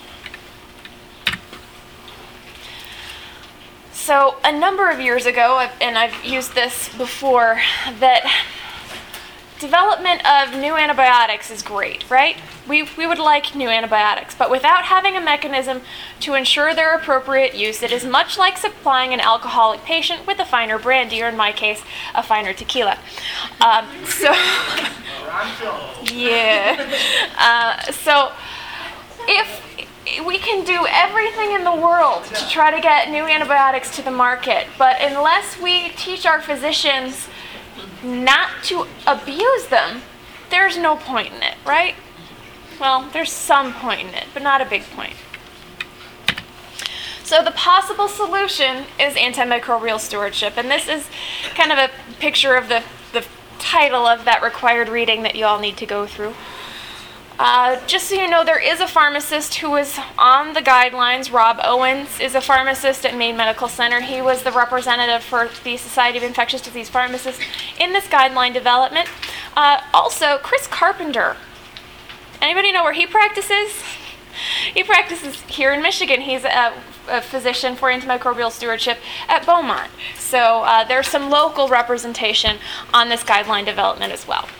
So a number of years ago, and I've used this before, that development of new antibiotics is great, right? We, we would like new antibiotics, but without having a mechanism to ensure their appropriate use, it is much like supplying an alcoholic patient with a finer brandy, or in my case, a finer tequila. Um, so, yeah. Uh, so, if we can do everything in the world to try to get new antibiotics to the market, but unless we teach our physicians not to abuse them, there's no point in it, right? Well, there's some point in it, but not a big point. So the possible solution is antimicrobial stewardship, and this is kind of a picture of the, the title of that required reading that you all need to go through. Uh, just so you know, there is a pharmacist who is on the guidelines. Rob Owens is a pharmacist at Maine Medical Center. He was the representative for the Society of Infectious Disease Pharmacists in this guideline development. Uh, also, Chris Carpenter. Anybody know where he practices? He practices here in Michigan. He's a, a physician for antimicrobial stewardship at Beaumont. So uh, there's some local representation on this guideline development as well.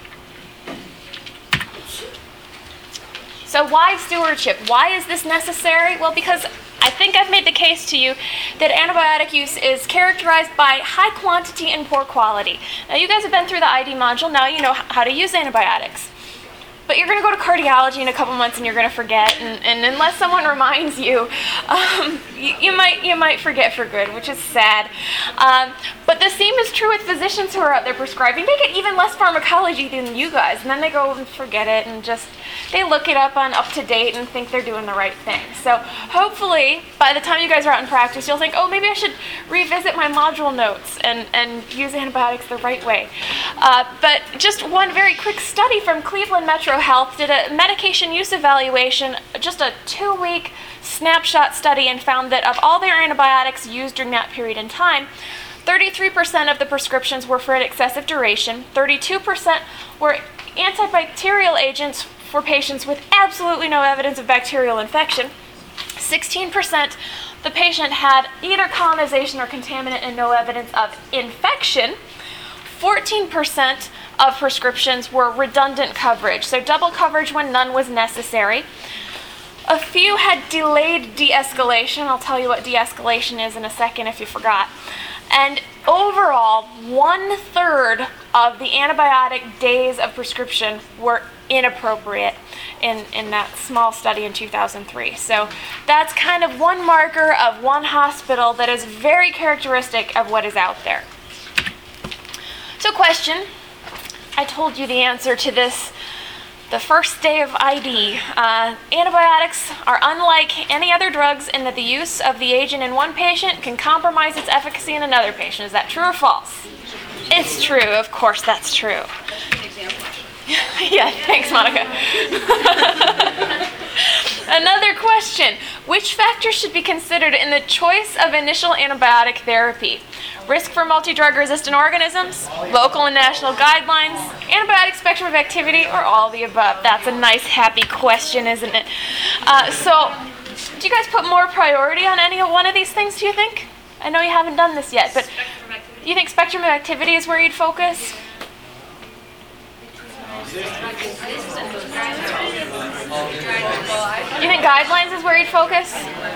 So why stewardship? Why is this necessary? Well, because I think I've made the case to you that antibiotic use is characterized by high quantity and poor quality. Now, you guys have been through the I D module. Now you know how to use antibiotics. But you're going to go to cardiology in a couple months and you're going to forget. And, and unless someone reminds you, um, you, you might you might forget for good, which is sad. Um, but the same is true with physicians who are out there prescribing. They get even less pharmacology than you guys, and then they go and forget it and just they look it up on Up to Date and think they're doing the right thing. So hopefully, by the time you guys are out in practice, you'll think, oh, maybe I should revisit my module notes and, and use antibiotics the right way. Uh, but just one very quick study from Cleveland Metro Health did a medication use evaluation, just a two-week snapshot study, and found that of all their antibiotics used during that period in time, thirty-three percent of the prescriptions were for an excessive duration, thirty-two percent were antibacterial agents for patients with absolutely no evidence of bacterial infection, sixteen percent the patient had either colonization or contaminant and no evidence of infection, fourteen percent of prescriptions were redundant coverage, so double coverage when none was necessary. A few had delayed de-escalation. I'll tell you what de-escalation is in a second if you forgot. And overall, one third of the antibiotic days of prescription were inappropriate in, in that small study in two thousand three. So that's kind of one marker of one hospital that is very characteristic of what is out there. So question, I told you the answer to this The first day of I D. Uh, antibiotics are unlike any other drugs in that the use of the agent in one patient can compromise its efficacy in another patient. Is that true or false? It's true. Of course, that's true. Yeah, thanks, Monica. Another question. Which factors should be considered in the choice of initial antibiotic therapy? Risk for multi-drug resistant organisms, local and national guidelines, antibiotic spectrum of activity, or all the above? That's a nice, happy question, isn't it? Uh, so, do you guys put more priority on any one of these things, do you think? I know you haven't done this yet, but you think spectrum of activity is where you'd focus? You think guidelines is where you'd focus?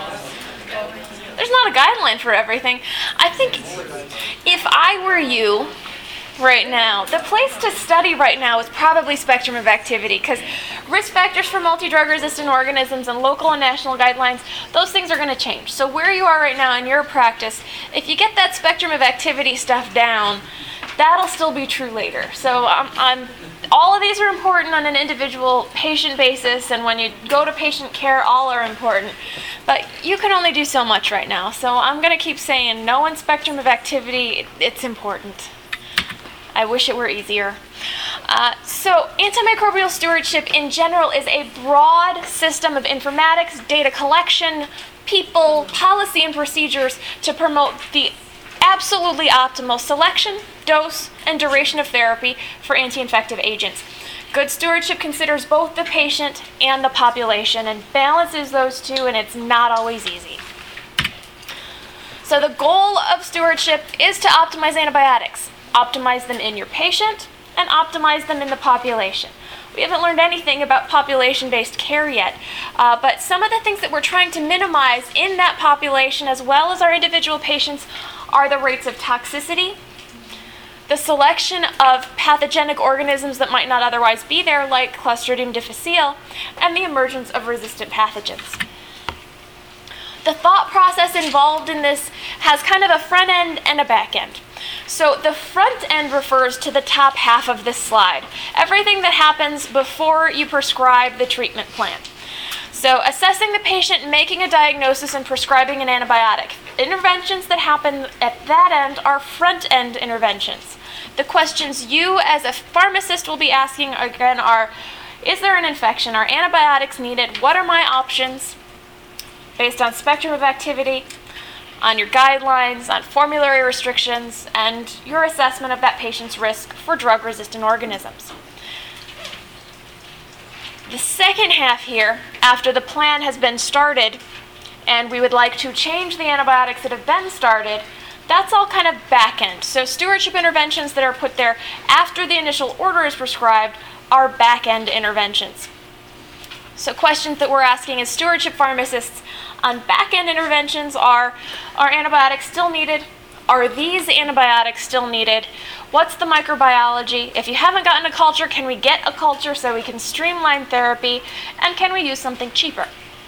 There's not a guideline for everything. I think if I were you right now, the place to study right now is probably spectrum of activity, because risk factors for multi-drug resistant organisms and local and national guidelines, those things are going to change. So where you are right now in your practice, if you get that spectrum of activity stuff down, that'll still be true later. So um, I'm, all of these are important on an individual patient basis, and when you go to patient care, all are important. But you can only do so much right now. So I'm going to keep saying no on spectrum of activity. It's important. I wish it were easier. Uh, so antimicrobial stewardship in general is a broad system of informatics, data collection, people, policy, and procedures to promote the absolutely optimal selection, dose, and duration of therapy for anti-infective agents. Good stewardship considers both the patient and the population and balances those two, and it's not always easy. So the goal of stewardship is to optimize antibiotics. Optimize them in your patient and optimize them in the population. We haven't learned anything about population-based care yet, uh, but some of the things that we're trying to minimize in that population as well as our individual patients are the rates of toxicity, the selection of pathogenic organisms that might not otherwise be there, like Clostridium difficile, and the emergence of resistant pathogens. The thought process involved in this has kind of a front end and a back end. So the front end refers to the top half of this slide, everything that happens before you prescribe the treatment plan. So assessing the patient, making a diagnosis, and prescribing an antibiotic. Interventions that happen at that end are front-end interventions. The questions you as a pharmacist will be asking again are, is there an infection? Are antibiotics needed? What are my options? Based on spectrum of activity, on your guidelines, on formulary restrictions, and your assessment of that patient's risk for drug-resistant organisms. The second half here, after the plan has been started, and we would like to change the antibiotics that have been started, that's all kind of back end. So stewardship interventions that are put there after the initial order is prescribed are back end interventions. So questions that we're asking as stewardship pharmacists on back end interventions are, are antibiotics still needed? Are these antibiotics still needed? What's the microbiology? If you haven't gotten a culture, can we get a culture so we can streamline therapy? And can we use something cheaper?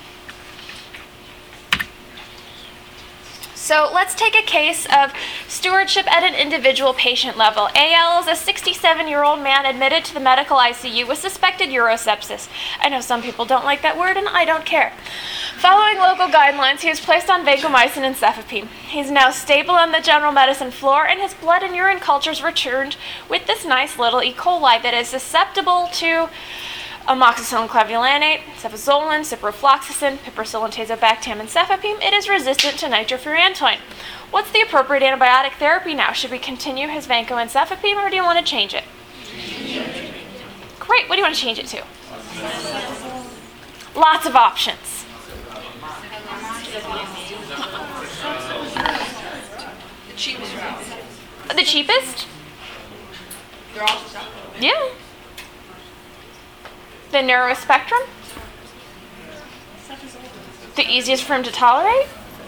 So let's take a case of stewardship at an individual patient level. A L is a sixty-seven-year-old man admitted to the medical I C U with suspected urosepsis. I know some people don't like that word, and I don't care. Following local guidelines, he was placed on vancomycin and cefepime. He's now stable on the general medicine floor, and his blood and urine cultures returned with this nice little E. coli that is susceptible to amoxicillin clavulanate, cefazolin, ciprofloxacin, piperacillin, tazobactam, and cefepime. It is resistant to nitrofurantoin. What's the appropriate antibiotic therapy now? Should we continue his vanco and cefepime, or do you want to change it? Great. What do you want to change it to? Lots of options. The cheapest route. The cheapest? They're all just out. Yeah. The narrowest spectrum? The easiest for him to tolerate?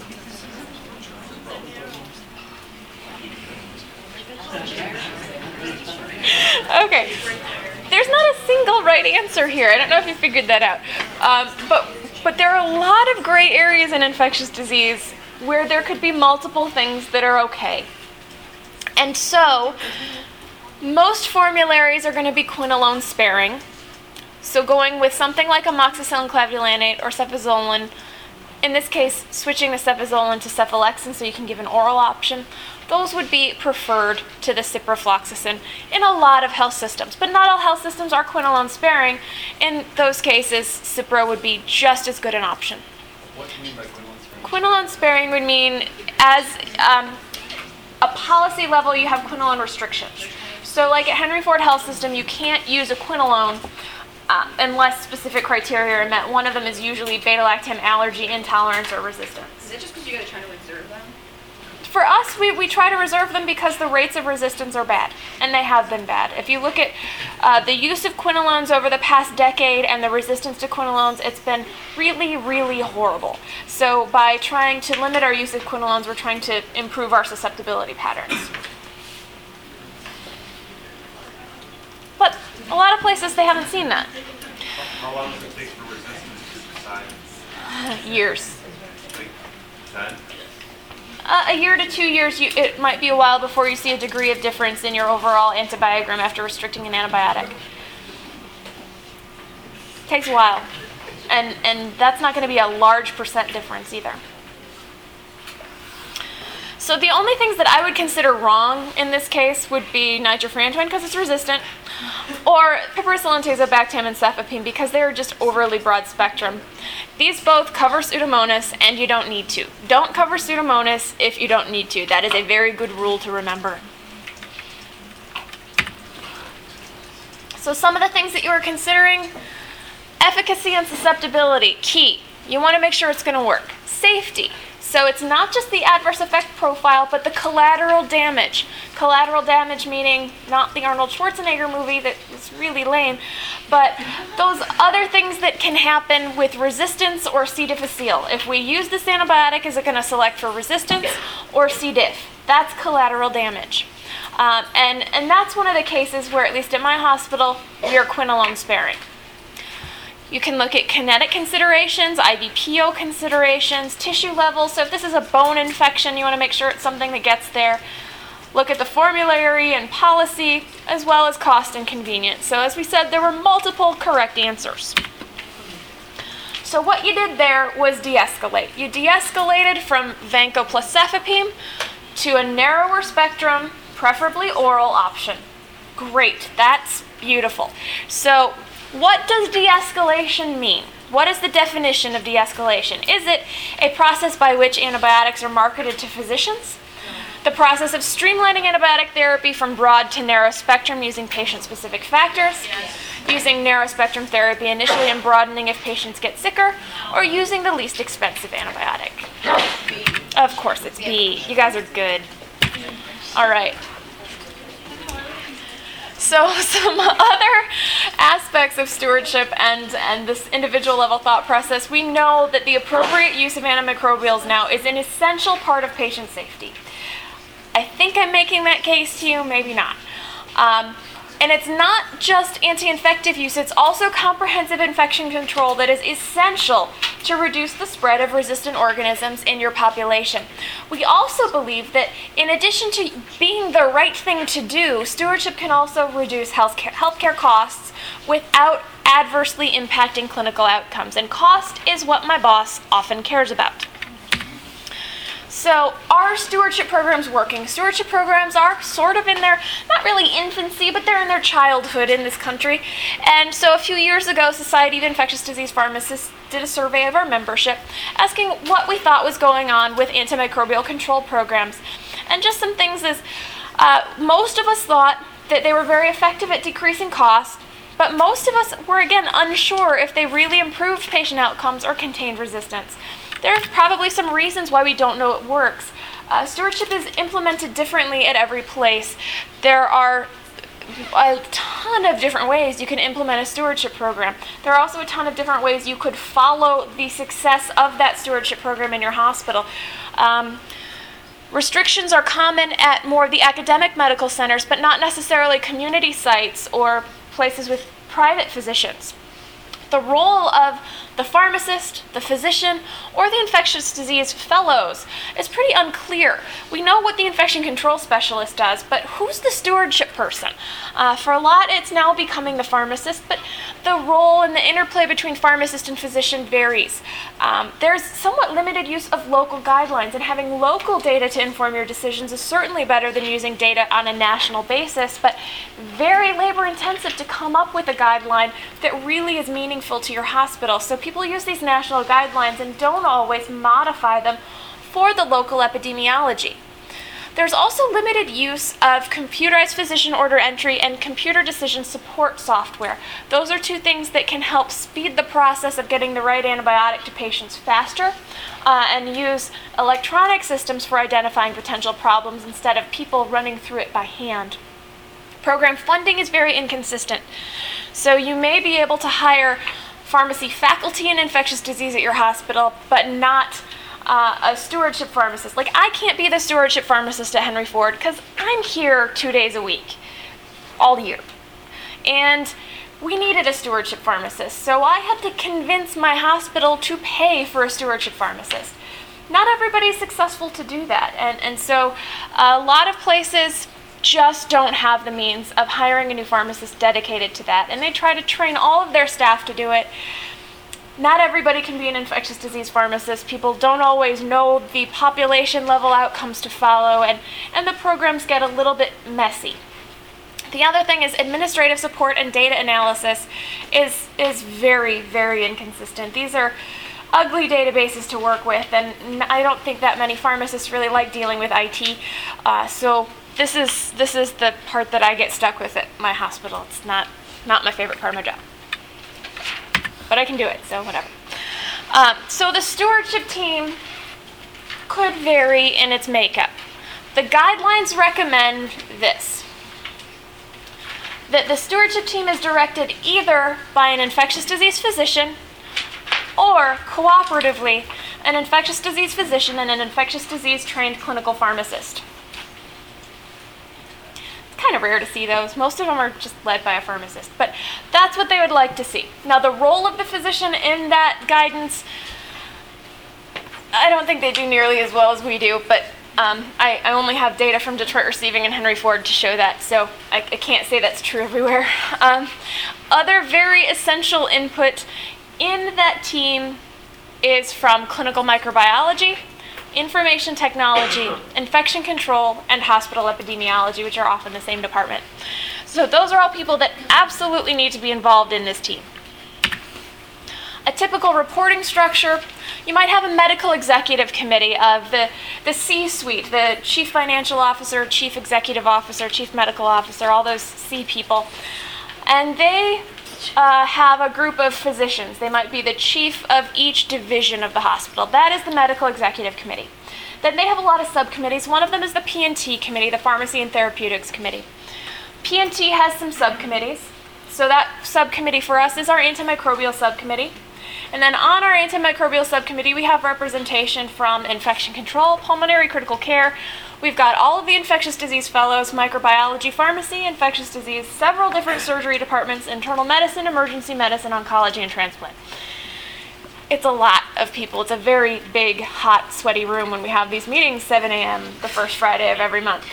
Okay. There's not a single right answer here. I don't know if you figured that out. Um, but, but there are a lot of gray areas in infectious disease where there could be multiple things that are okay. And so, most formularies are going to be quinolone sparing. So going with something like amoxicillin clavulanate or cefazolin, in this case, switching the cefazolin to cephalexin so you can give an oral option, those would be preferred to the ciprofloxacin in a lot of health systems. But not all health systems are quinolone sparing. In those cases, Cipro would be just as good an option. What do you mean by quinolone sparing? Quinolone sparing would mean as um, a policy level you have quinolone restrictions. So like at Henry Ford Health System, you can't use a quinolone uh, unless specific criteria are met. One of them is usually beta-lactam allergy, intolerance, or resistance. Is it just because you gotta try to observe them? For us, we, we try to reserve them because the rates of resistance are bad, and they have been bad. If you look at uh, the use of quinolones over the past decade and the resistance to quinolones, it's been really, really horrible. So by trying to limit our use of quinolones, we're trying to improve our susceptibility patterns. But a lot of places, they haven't seen that. How long does it take for resistance to subside? Years. Like ten? Uh, a year to two years, you, it might be a while before you see a degree of difference in your overall antibiogram after restricting an antibiotic. Takes a while. And, and that's not going to be a large percent difference either. So the only things that I would consider wrong in this case would be nitrofurantoin because it's resistant, or piperacillin, tazobactam, and cefepime because they are just overly broad spectrum. These both cover Pseudomonas, and you don't need to. Don't cover Pseudomonas if you don't need to. That is a very good rule to remember. So some of the things that you are considering: efficacy and susceptibility, key. You want to make sure it's going to work. Safety. So it's not just the adverse effect profile, but the collateral damage. Collateral damage meaning not the Arnold Schwarzenegger movie that was really lame, but those other things that can happen with resistance or C. difficile. If we use this antibiotic, is it going to select for resistance or C. diff? That's collateral damage. Um, and, and that's one of the cases where, at least at my hospital, we are quinolone sparing. You can look at kinetic considerations, I V P O considerations, tissue levels. So if this is a bone infection, you want to make sure it's something that gets there. Look at the formulary and policy, as well as cost and convenience. So as we said, there were multiple correct answers. So what you did there was de-escalate. You de-escalated from Vanco plus cefepime to a narrower spectrum, preferably oral option. Great, that's beautiful. So what does de-escalation mean? What is the definition of de-escalation? Is it a process by which antibiotics are marketed to physicians? The process of streamlining antibiotic therapy from broad to narrow spectrum using patient-specific factors? Yes. Using narrow spectrum therapy initially and broadening if patients get sicker? Or using the least expensive antibiotic? B. Of course, it's B. You guys are good. All right. So some other aspects of stewardship and, and this individual level thought process, we know that the appropriate use of antimicrobials now is an essential part of patient safety. I think I'm making that case to you, maybe not. Um, and it's not just anti-infective use, it's also comprehensive infection control that is essential to reduce the spread of resistant organisms in your population. We also believe that in addition to being the right thing to do, stewardship can also reduce healthcare, healthcare costs without adversely impacting clinical outcomes. And cost is what my boss often cares about. So are stewardship programs working? Stewardship programs are sort of in their, not really infancy, but they're in their childhood in this country. And so a few years ago, Society of Infectious Disease Pharmacists did a survey of our membership asking what we thought was going on with antimicrobial control programs. And just some things is, uh, most of us thought that they were very effective at decreasing costs, but most of us were, again, unsure if they really improved patient outcomes or contained resistance. There's probably some reasons why we don't know it works. Uh, stewardship is implemented differently at every place. There are a ton of different ways you can implement a stewardship program. There are also a ton of different ways you could follow the success of that stewardship program in your hospital. Um, restrictions are common at more of the academic medical centers, but not necessarily community sites or places with private physicians. the role of the pharmacist, the physician, or the infectious disease fellows is pretty unclear. We know what the infection control specialist does, but who's the stewardship person? Uh, for a lot, it's now becoming the pharmacist, but the role and the interplay between pharmacist and physician varies. Um, there's somewhat limited use of local guidelines, and having local data to inform your decisions is certainly better than using data on a national basis, but very labor intensive to come up with a guideline that really is meaningful to your hospital. So people use these national guidelines and don't always modify them for the local epidemiology. There's also limited use of computerized physician order entry and computer decision support software. Those are two things that can help speed the process of getting the right antibiotic to patients faster, uh, and use electronic systems for identifying potential problems instead of people running through it by hand. Program funding is very inconsistent. So you may be able to hire pharmacy faculty in infectious disease at your hospital, but not uh, a stewardship pharmacist. Like, I can't be the stewardship pharmacist at Henry Ford because I'm here two days a week, all year. And we needed a stewardship pharmacist, so I had to convince my hospital to pay for a stewardship pharmacist. Not everybody's successful to do that, and, and so a lot of places just don't have the means of hiring a new pharmacist dedicated to that, and they try to train all of their staff to do it. Not everybody can be an infectious disease pharmacist. People don't always know the population level outcomes to follow, and, and the programs get a little bit messy. The other thing is administrative support and data analysis is, is very, very inconsistent. These are ugly databases to work with, and I don't think that many pharmacists really like dealing with I T, uh, so This is this is the part that I get stuck with at my hospital. It's not not my favorite part of my job, but I can do it, so whatever. Um, so the stewardship team could vary in its makeup. The guidelines recommend this: that the stewardship team is directed either by an infectious disease physician or cooperatively an infectious disease physician and an infectious disease trained clinical pharmacist. Kind of rare to see those. Most of them are just led by a pharmacist, but that's what they would like to see. Now, the role of the physician in that guidance, I don't think they do nearly as well as we do, but um, I, I only have data from Detroit Receiving and Henry Ford to show that, so I, I can't say that's true everywhere. Um, other very essential input in that team is from clinical microbiology, information technology, infection control, and hospital epidemiology, which are often the same department. So those are all people that absolutely need to be involved in this team. A typical reporting structure, you might have a medical executive committee of the, the C-suite, the chief financial officer, chief executive officer, chief medical officer, all those C people. And they Uh, have a group of physicians. They might be the chief of each division of the hospital. That is the medical executive committee. Then they have a lot of subcommittees. One of them is the P and T committee, the Pharmacy and Therapeutics committee. P and T has some subcommittees. So that subcommittee for us is our antimicrobial subcommittee. And then on our antimicrobial subcommittee, we have representation from infection control, pulmonary critical care. We've got all of the infectious disease fellows, microbiology, pharmacy, infectious disease, several different surgery departments, internal medicine, emergency medicine, oncology, and transplant. It's a lot of people. It's a very big, hot, sweaty room when we have these meetings, seven a.m. the first Friday of every month.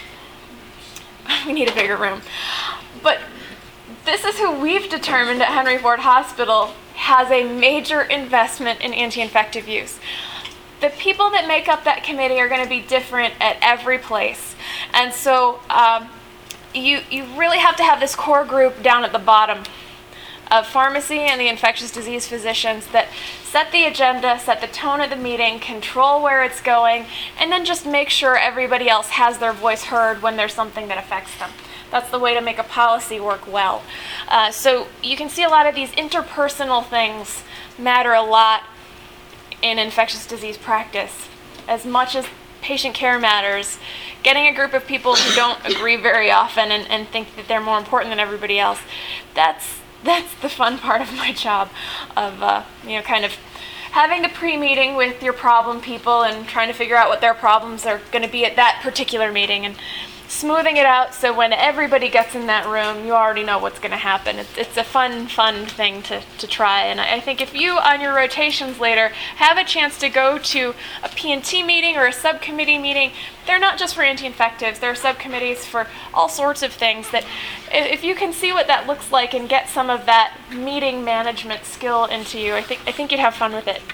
We need a bigger room. But this is who we've determined at Henry Ford Hospital has a major investment in anti-infective use. The people that make up that committee are going to be different at every place. And so um, you, you really have to have this core group down at the bottom of pharmacy and the infectious disease physicians that set the agenda, set the tone of the meeting, control where it's going, and then just make sure everybody else has their voice heard when there's something that affects them. That's the way to make a policy work well. Uh, so you can see a lot of these interpersonal things matter a lot in infectious disease practice. As much as patient care matters, getting a group of people who don't agree very often and, and think that they're more important than everybody else, that's that's the fun part of my job, of uh, you know, kind of having the pre-meeting with your problem people and trying to figure out what their problems are going to be at that particular meeting. And smoothing it out so when everybody gets in that room, you already know what's going to happen. It's, it's a fun, fun thing to, to try. And I, I think if you, on your rotations later, have a chance to go to a P and T meeting or a subcommittee meeting, they're not just for anti-infectives, there are subcommittees for all sorts of things that if you can see what that looks like and get some of that meeting management skill into you, I think, I think you'd have fun with it.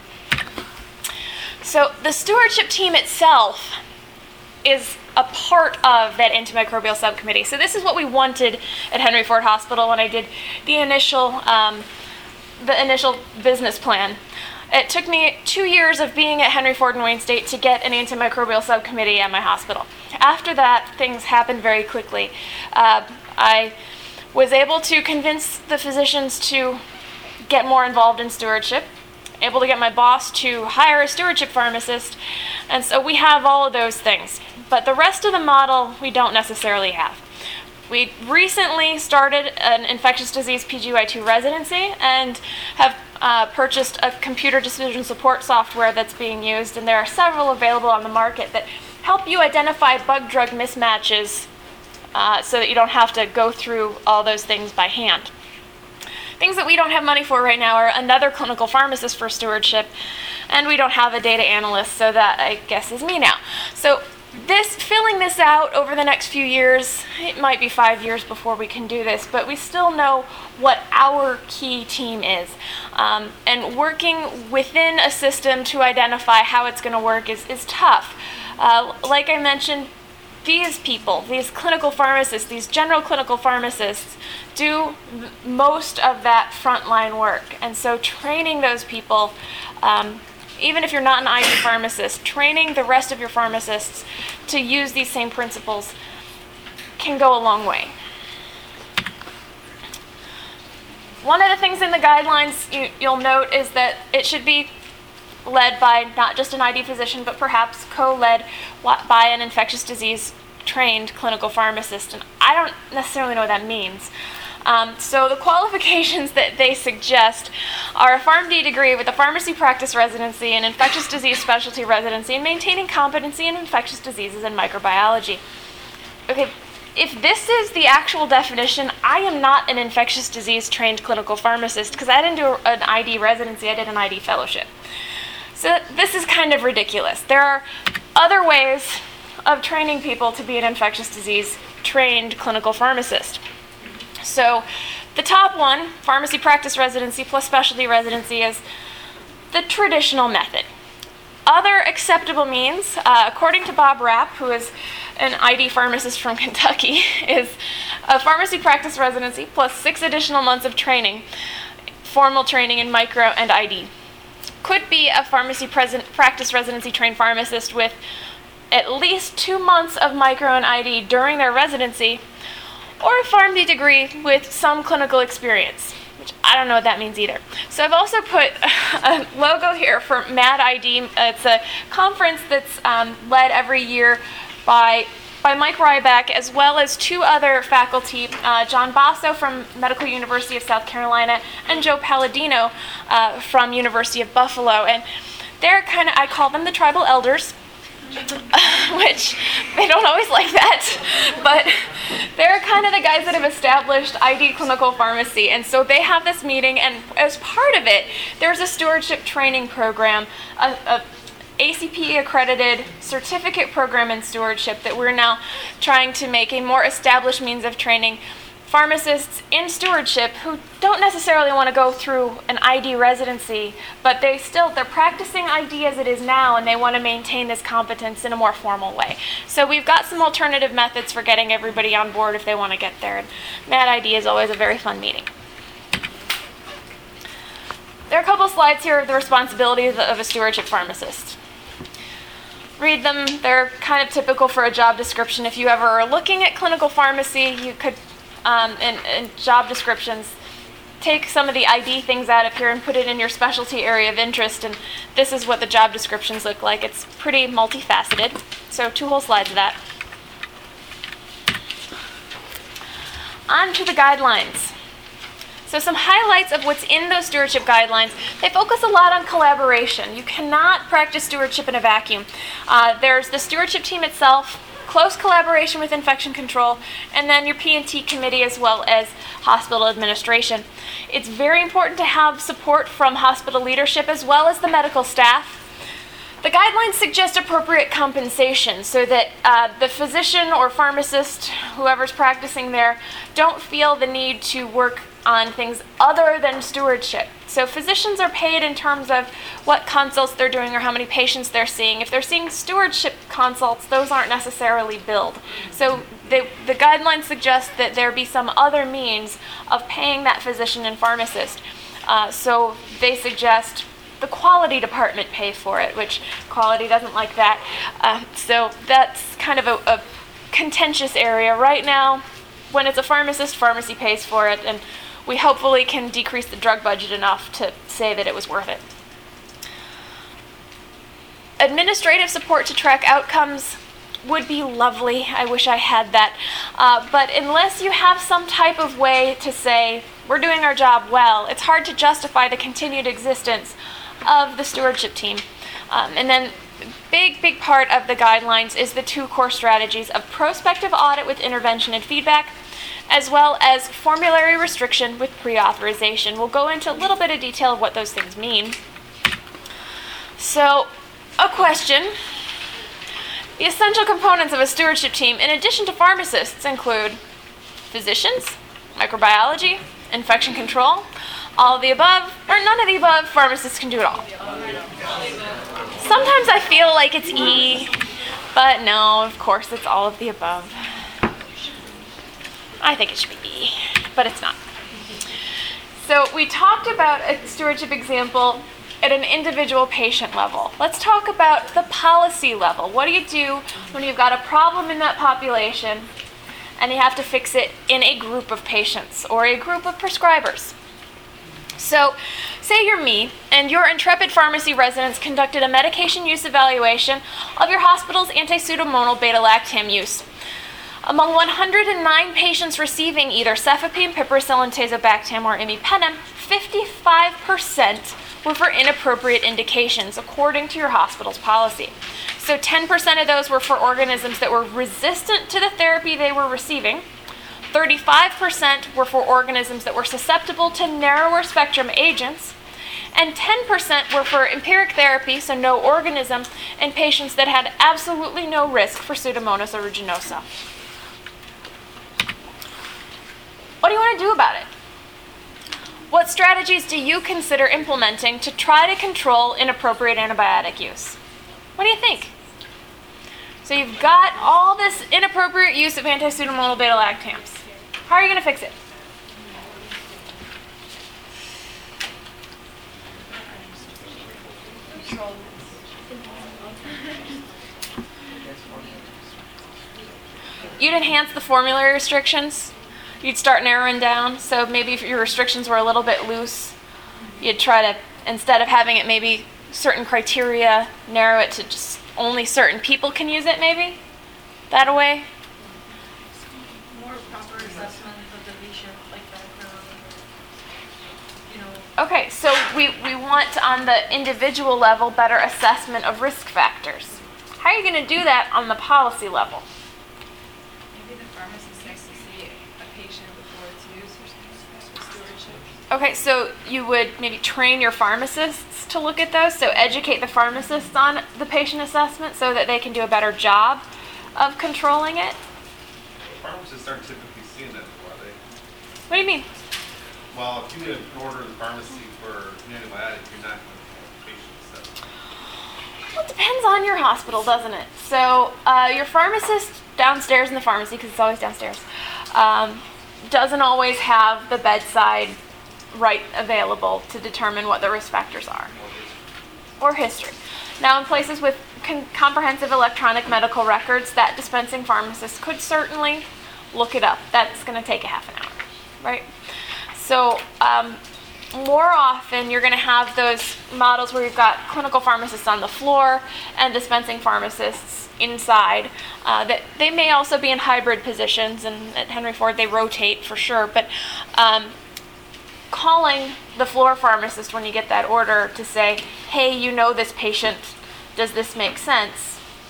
So the stewardship team itself is a part of that antimicrobial subcommittee. So this is what we wanted at Henry Ford Hospital when I did the initial, um, the initial business plan. It took me two years of being at Henry Ford and Wayne State to get an antimicrobial subcommittee at my hospital. After that, things happened very quickly. Uh, I was able to convince the physicians to get more involved in stewardship, able to get my boss to hire a stewardship pharmacist, and so we have all of those things. But the rest of the model, we don't necessarily have. We recently started an infectious disease P G Y two residency and have uh, purchased a computer decision support software that's being used, and there are several available on the market that help you identify bug-drug mismatches uh, so that you don't have to go through all those things by hand. Things that we don't have money for right now are another clinical pharmacist for stewardship, and we don't have a data analyst, so that, I guess, is me now. So this, filling this out over the next few years, it might be five years before we can do this, but we still know what our key team is. Um, and working within a system to identify how it's going to work is, is tough. Uh, like I mentioned, these people, these clinical pharmacists, these general clinical pharmacists, do m- most of that frontline work. And so training those people, um, even if you're not an I D pharmacist, training the rest of your pharmacists to use these same principles can go a long way. One of the things in the guidelines you, you'll note is that it should be led by not just an I D physician, but perhaps co-led by an infectious disease trained clinical pharmacist. And I don't necessarily know what that means. Um, so the qualifications that they suggest are a PharmD degree with a pharmacy practice residency, an infectious disease specialty residency, and maintaining competency in infectious diseases and microbiology. Okay, if this is the actual definition, I am not an infectious disease trained clinical pharmacist because I didn't do an I D residency, I did an I D fellowship. So this is kind of ridiculous. There are other ways of training people to be an infectious disease trained clinical pharmacist. So the top one, pharmacy practice residency plus specialty residency, is the traditional method. Other acceptable means, uh, according to Bob Rapp, who is an I D pharmacist from Kentucky, is a pharmacy practice residency plus six additional months of training, formal training in micro and I D. Could be a pharmacy present practice residency trained pharmacist with at least two months of micro and I D during their residency, or a PharmD degree with some clinical experience, which I don't know what that means either. So I've also put a logo here for MAD I D. It's a conference that's um, led every year by by Mike Ryback, as well as two other faculty, uh, John Basso from Medical University of South Carolina and Joe Palladino uh, from University of Buffalo. And they're kind of, I call them the tribal elders, which they don't always like that, but they're kind of the guys that have established I D clinical pharmacy. And so they have this meeting, and as part of it, there's a stewardship training program, a, a A C P accredited certificate program in stewardship that we're now trying to make a more established means of training pharmacists in stewardship who don't necessarily want to go through an I D residency, but they still, they're practicing I D as it is now, and they want to maintain this competence in a more formal way. So we've got some alternative methods for getting everybody on board if they want to get there. And MAD I D is always a very fun meeting. There are a couple slides here of the responsibilities of a stewardship pharmacist. Read them. They're kind of typical for a job description. If you ever are looking at clinical pharmacy, you could, um, in, in job descriptions, take some of the I D things out of here and put it in your specialty area of interest, and this is what the job descriptions look like. It's pretty multifaceted. So two whole slides of that. On to the guidelines. So some highlights of what's in those stewardship guidelines. They focus a lot on collaboration. You cannot practice stewardship in a vacuum. Uh, there's the stewardship team itself, close collaboration with infection control, and then your P and T committee as well as hospital administration. It's very important to have support from hospital leadership as well as the medical staff. The guidelines suggest appropriate compensation so that uh, the physician or pharmacist, whoever's practicing there, don't feel the need to work on things other than stewardship. So physicians are paid in terms of what consults they're doing or how many patients they're seeing. If they're seeing stewardship consults, those aren't necessarily billed. So they, the guidelines suggest that there be some other means of paying that physician and pharmacist. Uh, so they suggest the quality department pay for it, which quality doesn't like that. Uh, so that's kind of a, a contentious area. Right now, when it's a pharmacist, pharmacy pays for it, and we hopefully can decrease the drug budget enough to say that it was worth it. Administrative support to track outcomes would be lovely. I wish I had that. Uh, but unless you have some type of way to say, we're doing our job well, it's hard to justify the continued existence of the stewardship team. Um, and then big, big part of the guidelines is the two core strategies of prospective audit with intervention and feedback, as well as formulary restriction with pre-authorization. We'll go into a little bit of detail of what those things mean. So, a question. The essential components of a stewardship team, in addition to pharmacists, include physicians, microbiology, infection control, all of the above, or none of the above. Pharmacists can do it all. Sometimes I feel like it's E, but no, of course it's all of the above. I think it should be E, but it's not. So we talked about a stewardship example at an individual patient level. Let's talk about the policy level. What do you do when you've got a problem in that population and you have to fix it in a group of patients or a group of prescribers? So, say you're me, and your Intrepid Pharmacy residents conducted a medication use evaluation of your hospital's anti-pseudomonal beta-lactam use. Among one hundred nine patients receiving either cefepime, piperacillin, tazobactam, or imipenem, fifty-five percent were for inappropriate indications, according to your hospital's policy. So ten percent of those were for organisms that were resistant to the therapy they were receiving. thirty-five percent were for organisms that were susceptible to narrower spectrum agents, and ten percent were for empiric therapy, so no organism, in patients that had absolutely no risk for Pseudomonas aeruginosa. What do you want to do about it? What strategies do you consider implementing to try to control inappropriate antibiotic use? What do you think? So you've got all this inappropriate use of anti-pseudomonal beta-lactams. How are you going to fix it? You'd enhance the formulary restrictions. You'd start narrowing down. So maybe if your restrictions were a little bit loose, you'd try to, instead of having it maybe certain criteria, narrow it to just only certain people can use it maybe? That a way? More proper assessment of the patient, like background, you know. Okay, so we, we want on the individual level better assessment of risk factors. How are you going to do that on the policy level? Maybe the pharmacist needs to see a patient before it's used for stewardship. Okay, so you would maybe train your pharmacists to look at those, so educate the pharmacists on the patient assessment so that they can do a better job of controlling it? Pharmacists aren't typically seeing that, are they? What do you mean? Well, if you get an order in the pharmacy for an antibiotic, you're not going to have patients that. Well, it depends on your hospital, doesn't it? So uh, your pharmacist downstairs in the pharmacy, because it's always downstairs, um, doesn't always have the bedside right available to determine what the risk factors are. Or history. Now, in places with con- comprehensive electronic medical records, that dispensing pharmacist could certainly look it up. That's going to take a half an hour, right? So, um, more often, you're going to have those models where you've got clinical pharmacists on the floor and dispensing pharmacists inside. Uh, that they may also be in hybrid positions, and at Henry Ford they rotate for sure. But um, calling the floor pharmacist when you get that order to say, hey, you know this patient, does this make sense?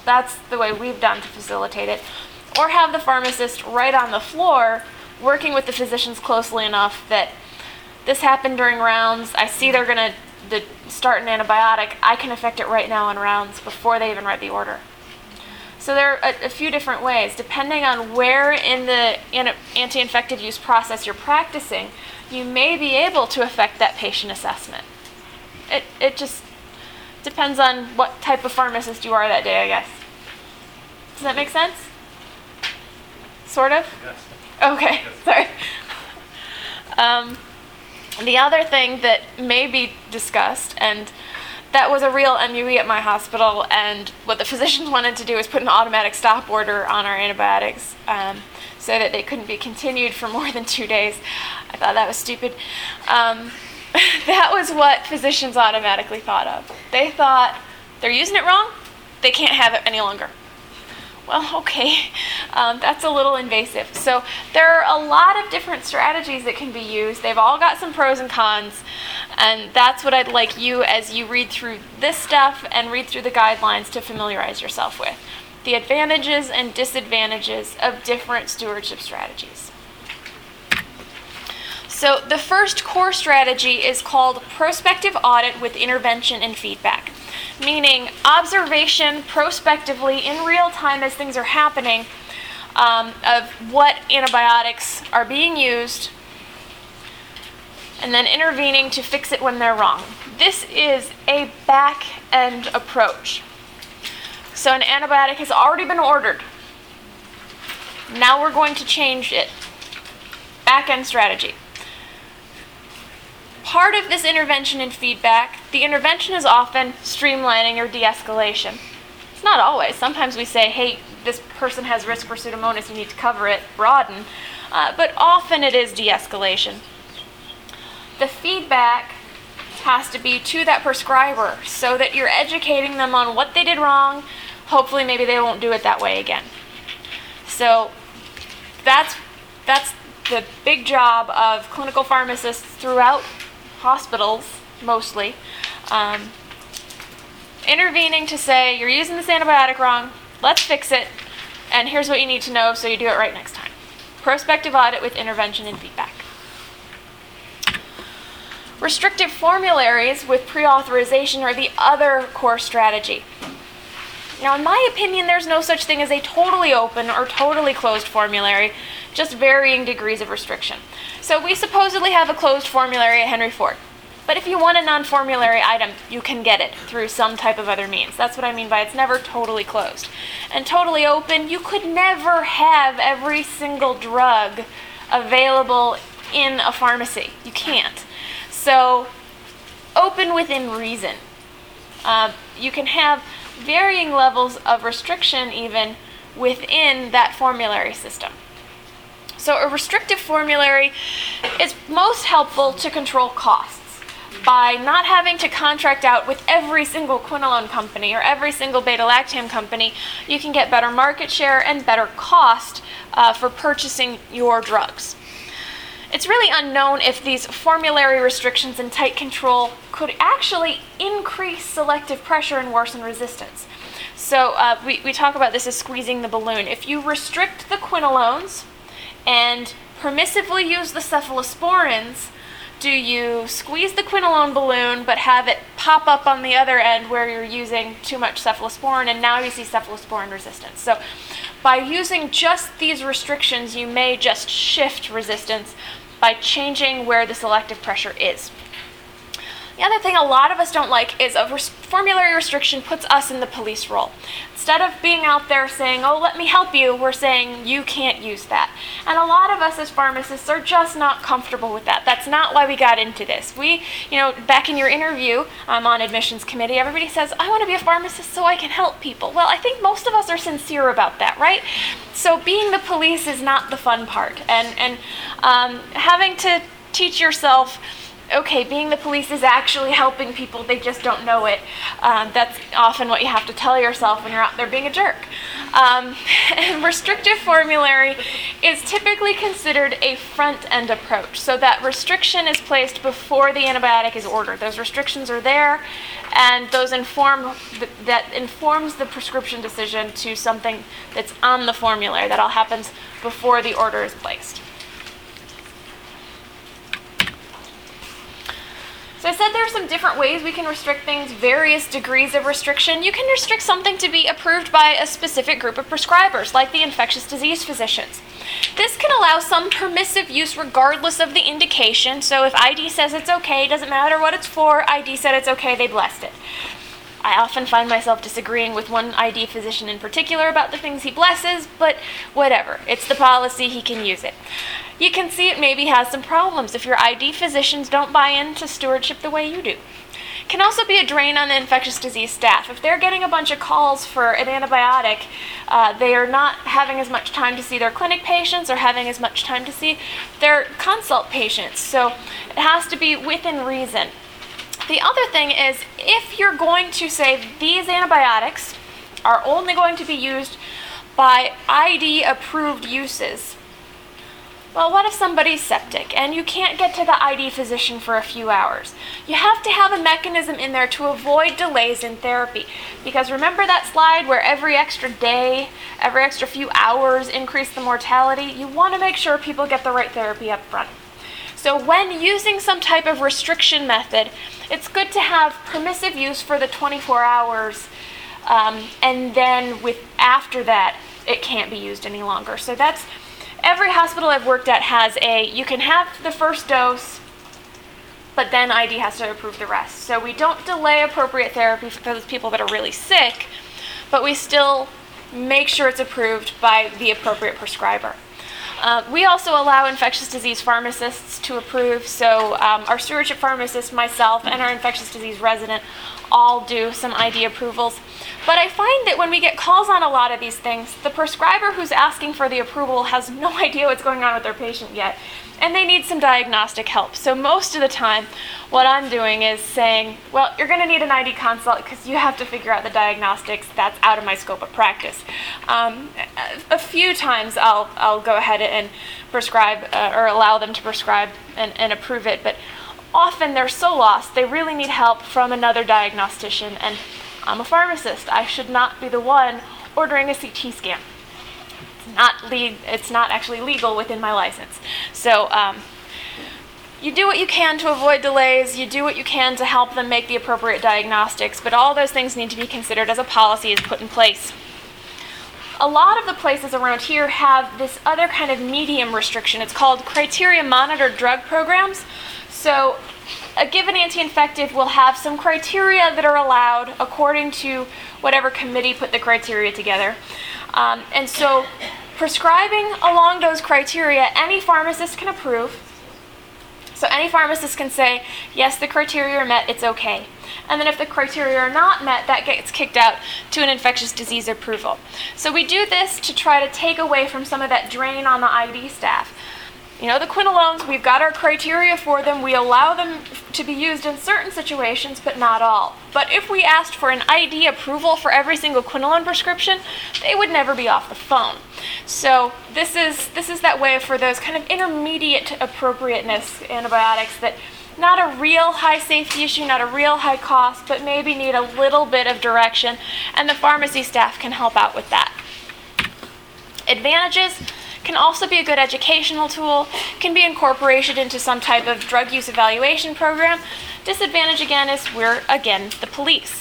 That's the way we've done to facilitate it. Or have the pharmacist right on the floor working with the physicians closely enough that this happened during rounds. I see they're going to start an antibiotic. I can affect it right now in rounds before they even read the order. So there are a, a few different ways. Depending on where in the anti-infective use process you're practicing, you may be able to affect that patient assessment. It, it just depends on what type of pharmacist you are that day, I guess. Does that make sense? Sort of? Yes. Okay, sorry. Um, the other thing that may be discussed, and that was a real M U E at my hospital, and what the physicians wanted to do was put an automatic stop order on our antibiotics um, so that they couldn't be continued for more than two days. I thought that was stupid. Um, that was what physicians automatically thought of. They thought, they're using it wrong, they can't have it any longer. Well, okay, um, that's a little invasive. So there are a lot of different strategies that can be used. They've all got some pros and cons, and that's what I'd like you, as you read through this stuff and read through the guidelines, to familiarize yourself with. The advantages and disadvantages of different stewardship strategies. So the first core strategy is called prospective audit with intervention and feedback. Meaning observation prospectively in real time as things are happening um, of what antibiotics are being used, and then intervening to fix it when they're wrong. This is a back-end approach. So an antibiotic has already been ordered. Now we're going to change it. Back-end strategy. Part of this intervention and feedback, the intervention is often streamlining or de-escalation. It's not always. Sometimes we say, hey, this person has risk for Pseudomonas, you need to cover it, broaden. Uh, but often it is de-escalation. The feedback has to be to that prescriber so that you're educating them on what they did wrong. Hopefully maybe they won't do it that way again. So that's, that's the big job of clinical pharmacists throughout hospitals, mostly, um, intervening to say, you're using this antibiotic wrong, let's fix it, and here's what you need to know so you do it right next time. Prospective audit with intervention and feedback. Restrictive formularies with pre-authorization are the other core strategy. Now, in my opinion, there's no such thing as a totally open or totally closed formulary, just varying degrees of restriction. So we supposedly have a closed formulary at Henry Ford. But if you want a non-formulary item, you can get it through some type of other means. That's what I mean by it's never totally closed. And totally open, you could never have every single drug available in a pharmacy. You can't. So, open within reason. Uh, you can have varying levels of restriction even within that formulary system. So a restrictive formulary is most helpful to control costs by not having to contract out with every single quinolone company or every single beta-lactam company. You can get better market share and better cost uh, for purchasing your drugs. It's really unknown if these formulary restrictions and tight control could actually increase selective pressure and worsen resistance. So uh, we, we talk about this as squeezing the balloon. If you restrict the quinolones and permissively use the cephalosporins, do you squeeze the quinolone balloon but have it pop up on the other end where you're using too much cephalosporin, and now you see cephalosporin resistance? So by using just these restrictions, you may just shift resistance by changing where the selective pressure is. The other thing a lot of us don't like is a res- formulary restriction puts us in the police role. Instead of being out there saying, oh, let me help you, we're saying, you can't use that. And a lot of us as pharmacists are just not comfortable with that. That's not why we got into this. We, you know, back in your interview um, on admissions committee, everybody says, I want to be a pharmacist so I can help people. Well, I think most of us are sincere about that, right? So being the police is not the fun part. And, and um, having to teach yourself, okay, being the police is actually helping people, they just don't know it. Um, that's often what you have to tell yourself when you're out there being a jerk. Um, and restrictive formulary is typically considered a front-end approach. So that restriction is placed before the antibiotic is ordered. Those restrictions are there, and those inform th- that informs the prescription decision to something that's on the formulary. That all happens before the order is placed. So I said there are some different ways we can restrict things, various degrees of restriction. You can restrict something to be approved by a specific group of prescribers, like the infectious disease physicians. This can allow some permissive use regardless of the indication. So if I D says it's okay, doesn't matter what it's for, I D said it's okay, they blessed it. I often find myself disagreeing with one I D physician in particular about the things he blesses, but whatever. It's the policy, he can use it. You can see it maybe has some problems if your I D physicians don't buy into stewardship the way you do. It can also be a drain on the infectious disease staff. If they're getting a bunch of calls for an antibiotic, uh, they are not having as much time to see their clinic patients or having as much time to see their consult patients. So it has to be within reason. The other thing is, if you're going to say these antibiotics are only going to be used by I D approved uses, well, what if somebody's septic and you can't get to the I D physician for a few hours? You have to have a mechanism in there to avoid delays in therapy. Because remember that slide where every extra day, every extra few hours increase the mortality? You want to make sure people get the right therapy up front. So when using some type of restriction method, it's good to have permissive use for the twenty-four hours, um, and then with after that, it can't be used any longer. So that's every hospital I've worked at has a, you can have the first dose, but then I D has to approve the rest. So we don't delay appropriate therapy for those people that are really sick, but we still make sure it's approved by the appropriate prescriber. Uh, we also allow infectious disease pharmacists to approve, so um, our stewardship pharmacist, myself, and our infectious disease resident all do some I D approvals. But I find that when we get calls on a lot of these things, the prescriber who's asking for the approval has no idea what's going on with their patient yet, and they need some diagnostic help. So most of the time, what I'm doing is saying, well, you're going to need an I D consult because you have to figure out the diagnostics. That's out of my scope of practice. Um, a, a few times I'll, I'll go ahead and prescribe uh, or allow them to prescribe and, and approve it, but often they're so lost, they really need help from another diagnostician, and I'm a pharmacist. I should not be the one ordering a C T scan. It's not le- it's not actually legal within my license. So um, you do what you can to avoid delays, you do what you can to help them make the appropriate diagnostics, but all those things need to be considered as a policy is put in place. A lot of the places around here have this other kind of medium restriction. It's called criteria monitored drug programs. So a given anti-infective will have some criteria that are allowed according to whatever committee put the criteria together. Um, and so prescribing along those criteria, any pharmacist can approve. So any pharmacist can say, yes, the criteria are met, it's okay. And then if the criteria are not met, that gets kicked out to an infectious disease approval. So we do this to try to take away from some of that drain on the I D staff. You know, the quinolones, we've got our criteria for them. We allow them to be used in certain situations, but not all. But if we asked for an I D approval for every single quinolone prescription, they would never be off the phone. So this is this is that way for those kind of intermediate appropriateness antibiotics that not a real high safety issue, not a real high cost, but maybe need a little bit of direction, and the pharmacy staff can help out with that. Advantages can also be a good educational tool, can be incorporated into some type of drug use evaluation program. Disadvantage again is we're, again, the police.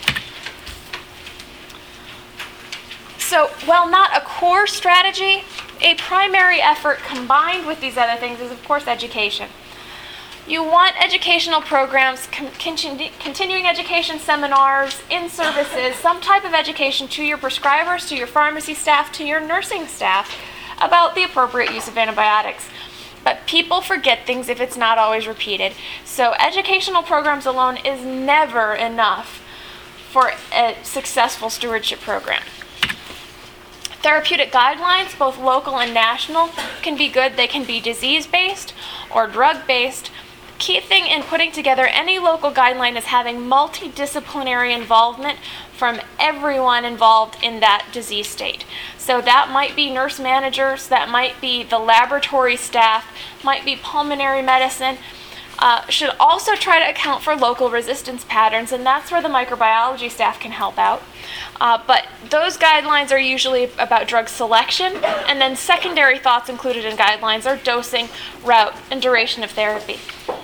So while not a core strategy, a primary effort combined with these other things is of course education. You want educational programs, con- continu- continuing education seminars, in-services, some type of education to your prescribers, to your pharmacy staff, to your nursing staff about the appropriate use of antibiotics. But people forget things if it's not always repeated. So educational programs alone is never enough for a successful stewardship program. Therapeutic guidelines, both local and national, can be good. They can be disease-based or drug-based. Key thing in putting together any local guideline is having multidisciplinary involvement from everyone involved in that disease state. So that might be nurse managers, that might be the laboratory staff, might be pulmonary medicine. uh, should also try to account for local resistance patterns, and that's where the microbiology staff can help out. Uh, but those guidelines are usually about drug selection, and then secondary thoughts included in guidelines are dosing, route, and duration of therapy.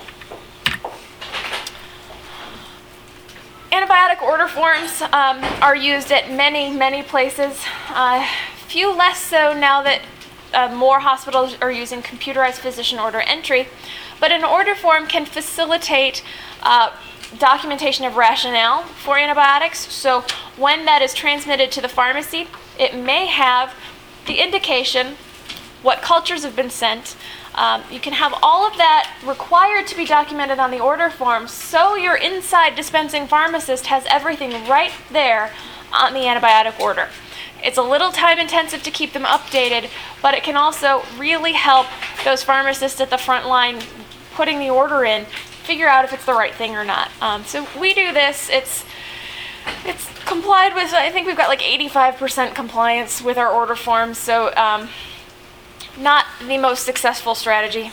Antibiotic order forms um, are used at many, many places. Uh, few less so now that uh, more hospitals are using computerized physician order entry. But an order form can facilitate uh, documentation of rationale for antibiotics. So when that is transmitted to the pharmacy, it may have the indication what cultures have been sent. Um, you can have all of that required to be documented on the order form, so your inside dispensing pharmacist has everything right there on the antibiotic order. It's a little time intensive to keep them updated, but it can also really help those pharmacists at the front line putting the order in figure out if it's the right thing or not. Um, so we do this. It's it's complied with. I think we've got like eighty-five percent compliance with our order forms. So. Um, Not the most successful strategy.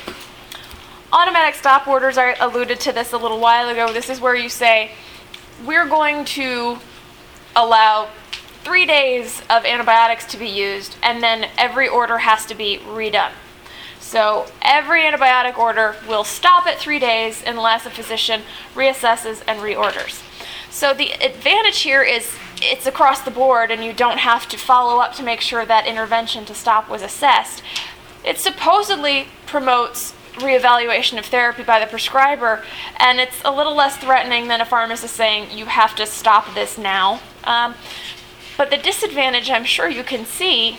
Automatic stop orders, I alluded to this a little while ago. This is where you say, we're going to allow three days of antibiotics to be used, and then every order has to be redone. So every antibiotic order will stop at three days unless a physician reassesses and reorders. So the advantage here is it's across the board, and you don't have to follow up to make sure that intervention to stop was assessed. It supposedly promotes reevaluation of therapy by the prescriber, and it's a little less threatening than a pharmacist saying you have to stop this now. Um, but the disadvantage, I'm sure you can see,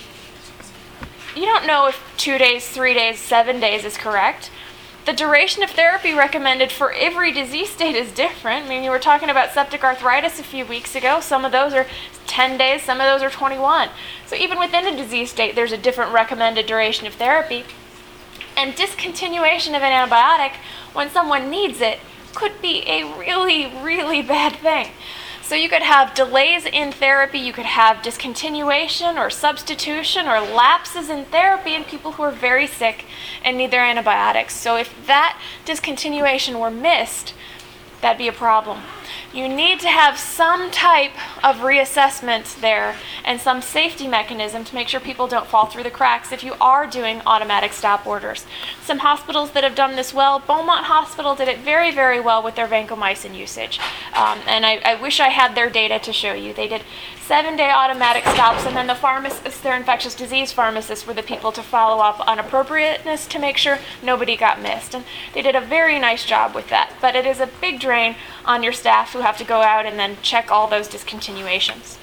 you don't know if two days, three days, seven days is correct. The duration of therapy recommended for every disease state is different. I mean, you were talking about septic arthritis a few weeks ago. Some of those are ten days, some of those are twenty-one. So even within a disease state, there's a different recommended duration of therapy. And discontinuation of an antibiotic when someone needs it could be a really, really bad thing. So you could have delays in therapy, you could have discontinuation or substitution or lapses in therapy in people who are very sick and need their antibiotics. So if that discontinuation were missed, that'd be a problem. You need to have some type of reassessment there and some safety mechanism to make sure people don't fall through the cracks if you are doing automatic stop orders. Some hospitals that have done this well, Beaumont Hospital did it very, very well with their vancomycin usage. Um, and I, I wish I had their data to show you. They did seven-day automatic stops, and then the pharmacists, their infectious disease pharmacists, were the people to follow up on appropriateness to make sure nobody got missed. And they did a very nice job with that. But it is a big drain on your staff who have to go out and then check all those discontinuations.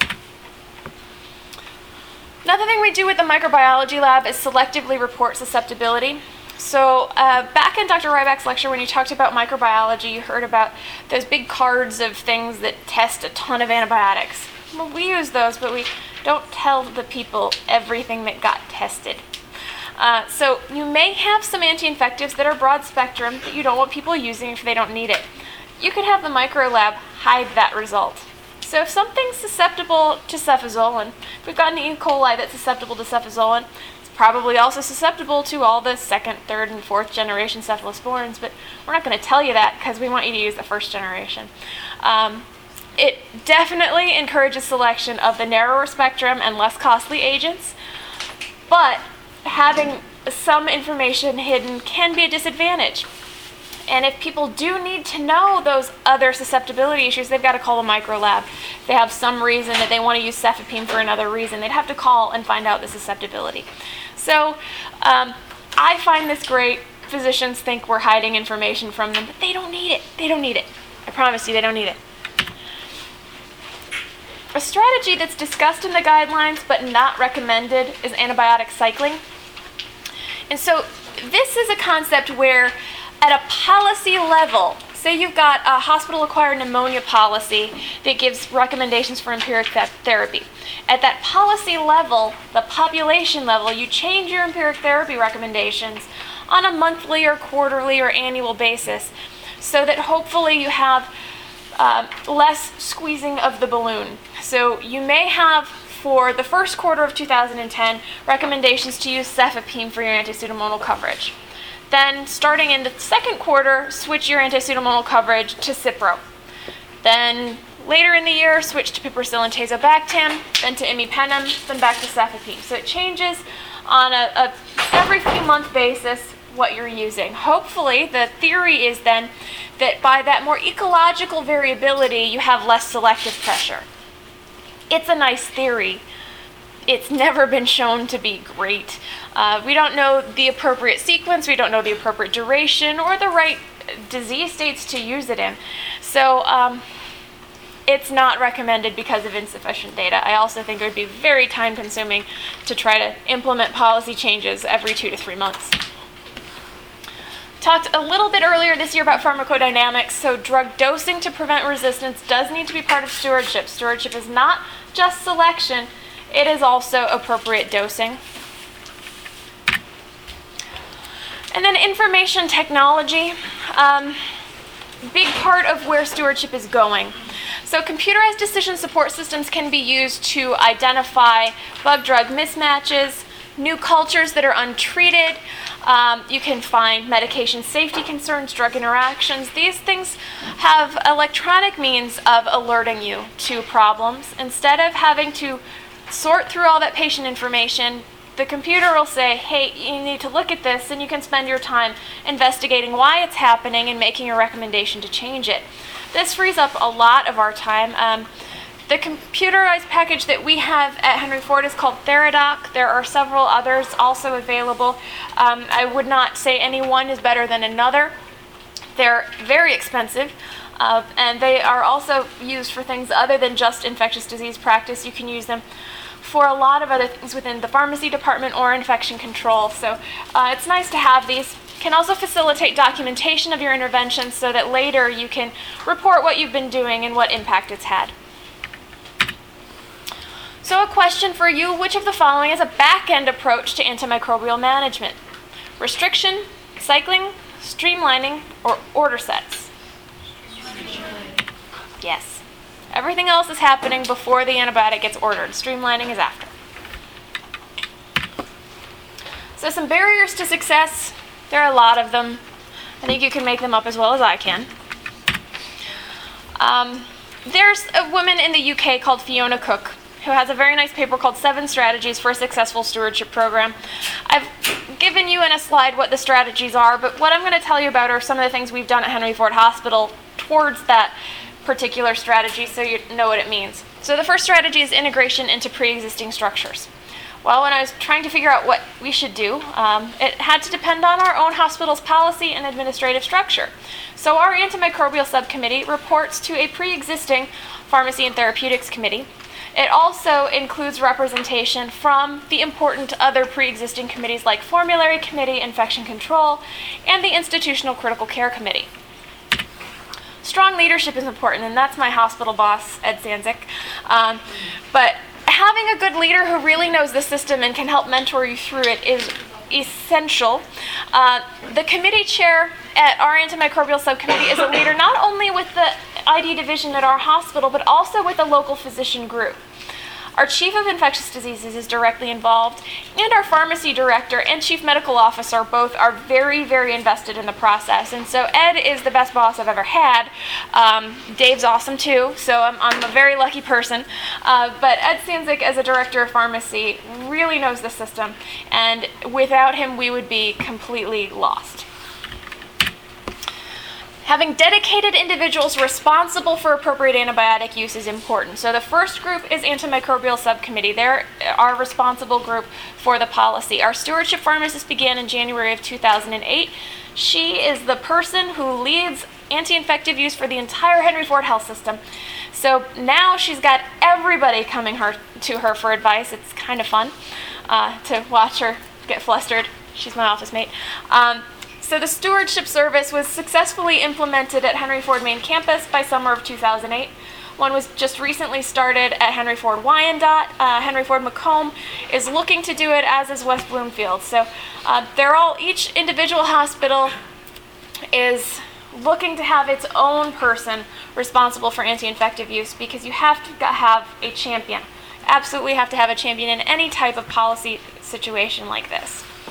Another thing we do with the microbiology lab is selectively report susceptibility. So uh, back in Doctor Ryback's lecture, when you talked about microbiology, you heard about those big cards of things that test a ton of antibiotics. Well, we use those, but we don't tell the people everything that got tested. Uh, so you may have some anti-infectives that are broad spectrum that you don't want people using if they don't need it. You could have the micro lab hide that result. So if something's susceptible to cefazolin, if we've got an E. coli that's susceptible to cefazolin, it's probably also susceptible to all the second, third, and fourth generation cephalosporins, but we're not going to tell you that because we want you to use the first generation. Um, it definitely encourages selection of the narrower spectrum and less costly agents, but having some information hidden can be a disadvantage. And if people do need to know those other susceptibility issues, they've got to call the micro lab. If they have some reason that they want to use cefepime for another reason, they'd have to call and find out the susceptibility. So um, I find this great. Physicians think we're hiding information from them, but they don't need it. They don't need it. I promise you, they don't need it. A strategy that's discussed in the guidelines but not recommended is antibiotic cycling. And so this is a concept where at a policy level, say you've got a hospital-acquired pneumonia policy that gives recommendations for empiric th- therapy. At that policy level, the population level, you change your empiric therapy recommendations on a monthly or quarterly or annual basis so that hopefully you have uh, less squeezing of the balloon. So you may have, for the first quarter of two thousand ten, recommendations to use cefepime for your anti-pseudomonal coverage. Then, starting in the second quarter, switch your anti-pseudomonal coverage to Cipro. Then, later in the year, switch to piperacillin and tazobactam, then to imipenem, then back to cefepime. So it changes on a, a every few month basis what you're using. Hopefully, the theory is then that by that more ecological variability, you have less selective pressure. It's a nice theory. It's never been shown to be great. Uh, we don't know the appropriate sequence, we don't know the appropriate duration, or the right disease states to use it in. So um, it's not recommended because of insufficient data. I also think it would be very time consuming to try to implement policy changes every two to three months. Talked a little bit earlier this year about pharmacodynamics, so drug dosing to prevent resistance does need to be part of stewardship. Stewardship is not just selection, it is also appropriate dosing. And then information technology, um, big part of where stewardship is going. So computerized decision support systems can be used to identify bug-drug mismatches, new cultures that are untreated. Um, you can find medication safety concerns, drug interactions. These things have electronic means of alerting you to problems. Instead of having to sort through all that patient information, the computer will say, hey, you need to look at this, and you can spend your time investigating why it's happening and making a recommendation to change it. This frees up a lot of our time. Um, the computerized package that we have at Henry Ford is called Theradoc. There are several others also available. Um, I would not say any one is better than another. They're very expensive. Uh, and they are also used for things other than just infectious disease practice. You can use them for a lot of other things within the pharmacy department or infection control. So uh, it's nice to have these. Can also facilitate documentation of your interventions so that later you can report what you've been doing and what impact it's had. So a question for you, which of the following is a back-end approach to antimicrobial management? Restriction, cycling, streamlining, or order sets? Yes. Everything else is happening before the antibiotic gets ordered. Streamlining is after. So some barriers to success. There are a lot of them. I think you can make them up as well as I can. Um, there's a woman in the U K called Fiona Cook who has a very nice paper called Seven Strategies for a Successful Stewardship Program. I've given you in a slide what the strategies are, but what I'm going to tell you about are some of the things we've done at Henry Ford Hospital towards that particular strategy so you know what it means. So the first strategy is integration into pre-existing structures. Well, when I was trying to figure out what we should do, um, it had to depend on our own hospital's policy and administrative structure. So our antimicrobial subcommittee reports to a pre-existing pharmacy and therapeutics committee. It also includes representation from the important other pre-existing committees like Formulary Committee, Infection Control, and the Institutional Critical Care Committee. Strong leadership is important, and that's my hospital boss, Ed Sanzik. Um, but having a good leader who really knows the system and can help mentor you through it is essential. Uh, the committee chair at our antimicrobial subcommittee is a leader not only with the I D division at our hospital, but also with a local physician group. Our chief of infectious diseases is directly involved, and our pharmacy director and chief medical officer both are very, very invested in the process. And so Ed is the best boss I've ever had. Um, Dave's awesome too, so I'm, I'm a very lucky person. Uh, but Ed Sanzik, as a director of pharmacy, really knows the system, and without him, we would be completely lost. Having dedicated individuals responsible for appropriate antibiotic use is important. So the first group is antimicrobial subcommittee. They're our responsible group for the policy. Our stewardship pharmacist began in January of two thousand eight. She is the person who leads anti-infective use for the entire Henry Ford Health System. So now she's got everybody coming her to her for advice. It's kind of fun uh, to watch her get flustered. She's my office mate. Um, So the stewardship service was successfully implemented at Henry Ford main campus by summer of two thousand eight. One was just recently started at Henry Ford Wyandotte. Uh, Henry Ford Macomb is looking to do it, as is West Bloomfield. So uh, they're all, each individual hospital is looking to have its own person responsible for anti-infective use, because you have to have a champion. Absolutely have to have a champion in any type of policy situation like this.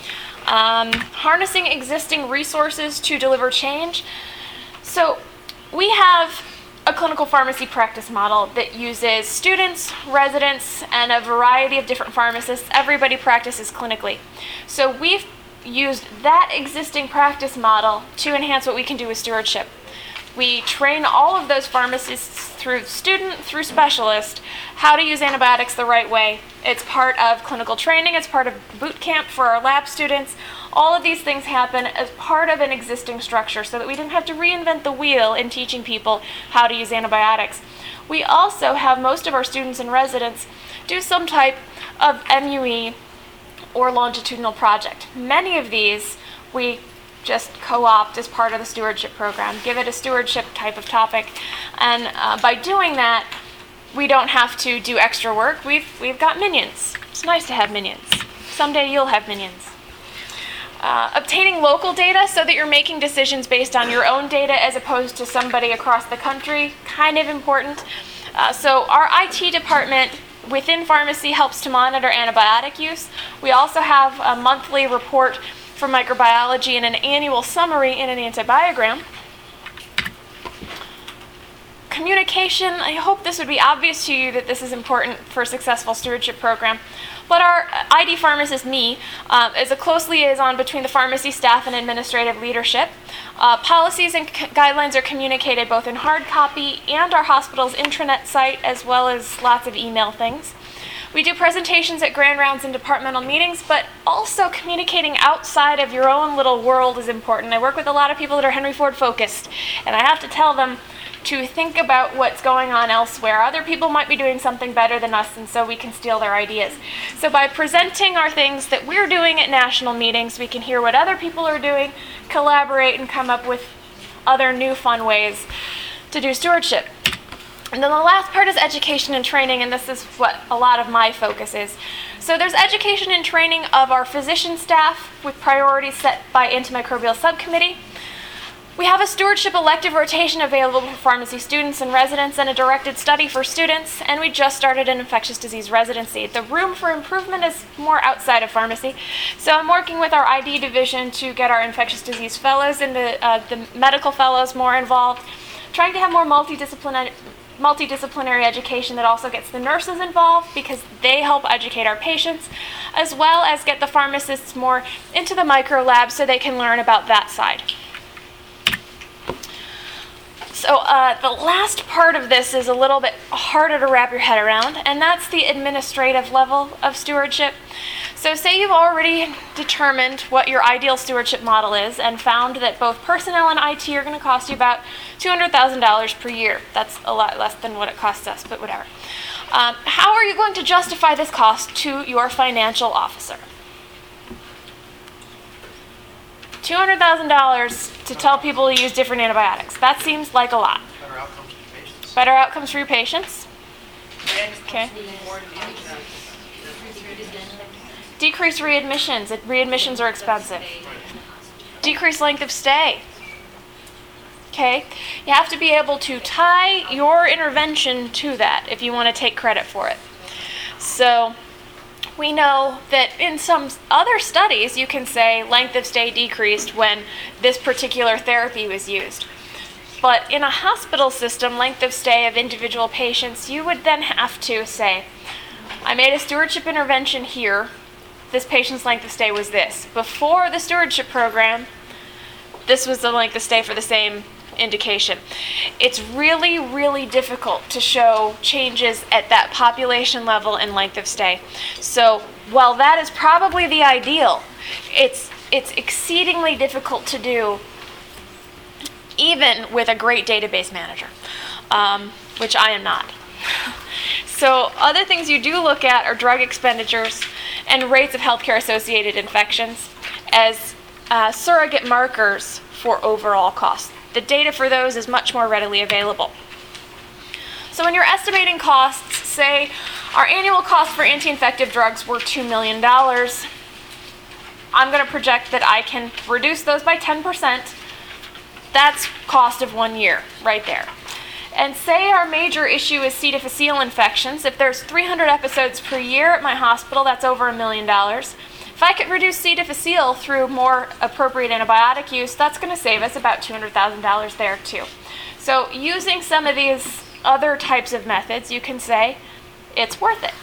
Um, harnessing existing resources to deliver change. So we have a clinical pharmacy practice model that uses students, residents, and a variety of different pharmacists. Everybody practices clinically. So we've used that existing practice model to enhance what we can do with stewardship. We train all of those pharmacists through student, through specialist, how to use antibiotics the right way. It's part of clinical training, it's part of boot camp for our lab students. All of these things happen as part of an existing structure so that we didn't have to reinvent the wheel in teaching people how to use antibiotics. We also have most of our students and residents do some type of M U E or longitudinal project. Many of these we just co-opt as part of the stewardship program, give it a stewardship type of topic. And uh, by doing that, we don't have to do extra work. We've, we've got minions. It's nice to have minions. Someday you'll have minions. Uh, obtaining local data so that you're making decisions based on your own data as opposed to somebody across the country, kind of important. Uh, so our I T department within pharmacy helps to monitor antibiotic use. We also have a monthly report for microbiology and an annual summary in an antibiogram. Communication, I hope this would be obvious to you that this is important for a successful stewardship program. But our I D pharmacist, me, uh, is a close liaison between the pharmacy staff and administrative leadership. Uh, policies and c- guidelines are communicated both in hard copy and our hospital's intranet site, as well as lots of email things. We do presentations at grand rounds and departmental meetings, but also communicating outside of your own little world is important. I work with a lot of people that are Henry Ford focused, and I have to tell them to think about what's going on elsewhere. Other people might be doing something better than us, and so we can steal their ideas. So by presenting our things that we're doing at national meetings, we can hear what other people are doing, collaborate, and come up with other new fun ways to do stewardship. And then the last part is education and training, and this is what a lot of my focus is. So there's education and training of our physician staff with priorities set by antimicrobial subcommittee. We have a stewardship elective rotation available for pharmacy students and residents and a directed study for students, and we just started an infectious disease residency. The room for improvement is more outside of pharmacy. So I'm working with our I D division to get our infectious disease fellows and the, uh, the medical fellows more involved, trying to have more multidisciplinary multidisciplinary education that also gets the nurses involved because they help educate our patients, as well as get the pharmacists more into the micro lab so they can learn about that side. So uh, the last part of this is a little bit harder to wrap your head around, and that's the administrative level of stewardship. So say you've already determined what your ideal stewardship model is and found that both personnel and I T are going to cost you about two hundred thousand dollars per year. That's a lot less than what it costs us, but whatever. Um, how are you going to justify this cost to your financial officer? two hundred thousand dollars to tell people to use different antibiotics. That seems like a lot. Better outcomes for patients. Better outcomes for your patients. Okay. Decrease readmissions. Readmissions are expensive. Decrease length of stay. Okay. You have to be able to tie your intervention to that if you want to take credit for it. So we know that in some other studies you can say length of stay decreased when this particular therapy was used. But in a hospital system, length of stay of individual patients, you would then have to say, I made a stewardship intervention here. This patient's length of stay was this. Before the stewardship program, this was the length of stay for the same indication. It's really, really difficult to show changes at that population level and length of stay. So while that is probably the ideal, it's it's exceedingly difficult to do even with a great database manager, um, which I am not. So other things you do look at are drug expenditures and rates of healthcare-associated infections as uh, surrogate markers for overall costs. The data for those is much more readily available. So when you're estimating costs, say our annual cost for anti-infective drugs were two million dollars, I'm going to project that I can reduce those by ten percent. That's cost of one year right there. And say our major issue is C. difficile infections. If there's three hundred episodes per year at my hospital, that's over a million dollars. If I could reduce C. difficile through more appropriate antibiotic use, that's going to save us about two hundred thousand dollars there too. So using some of these other types of methods, you can say it's worth it.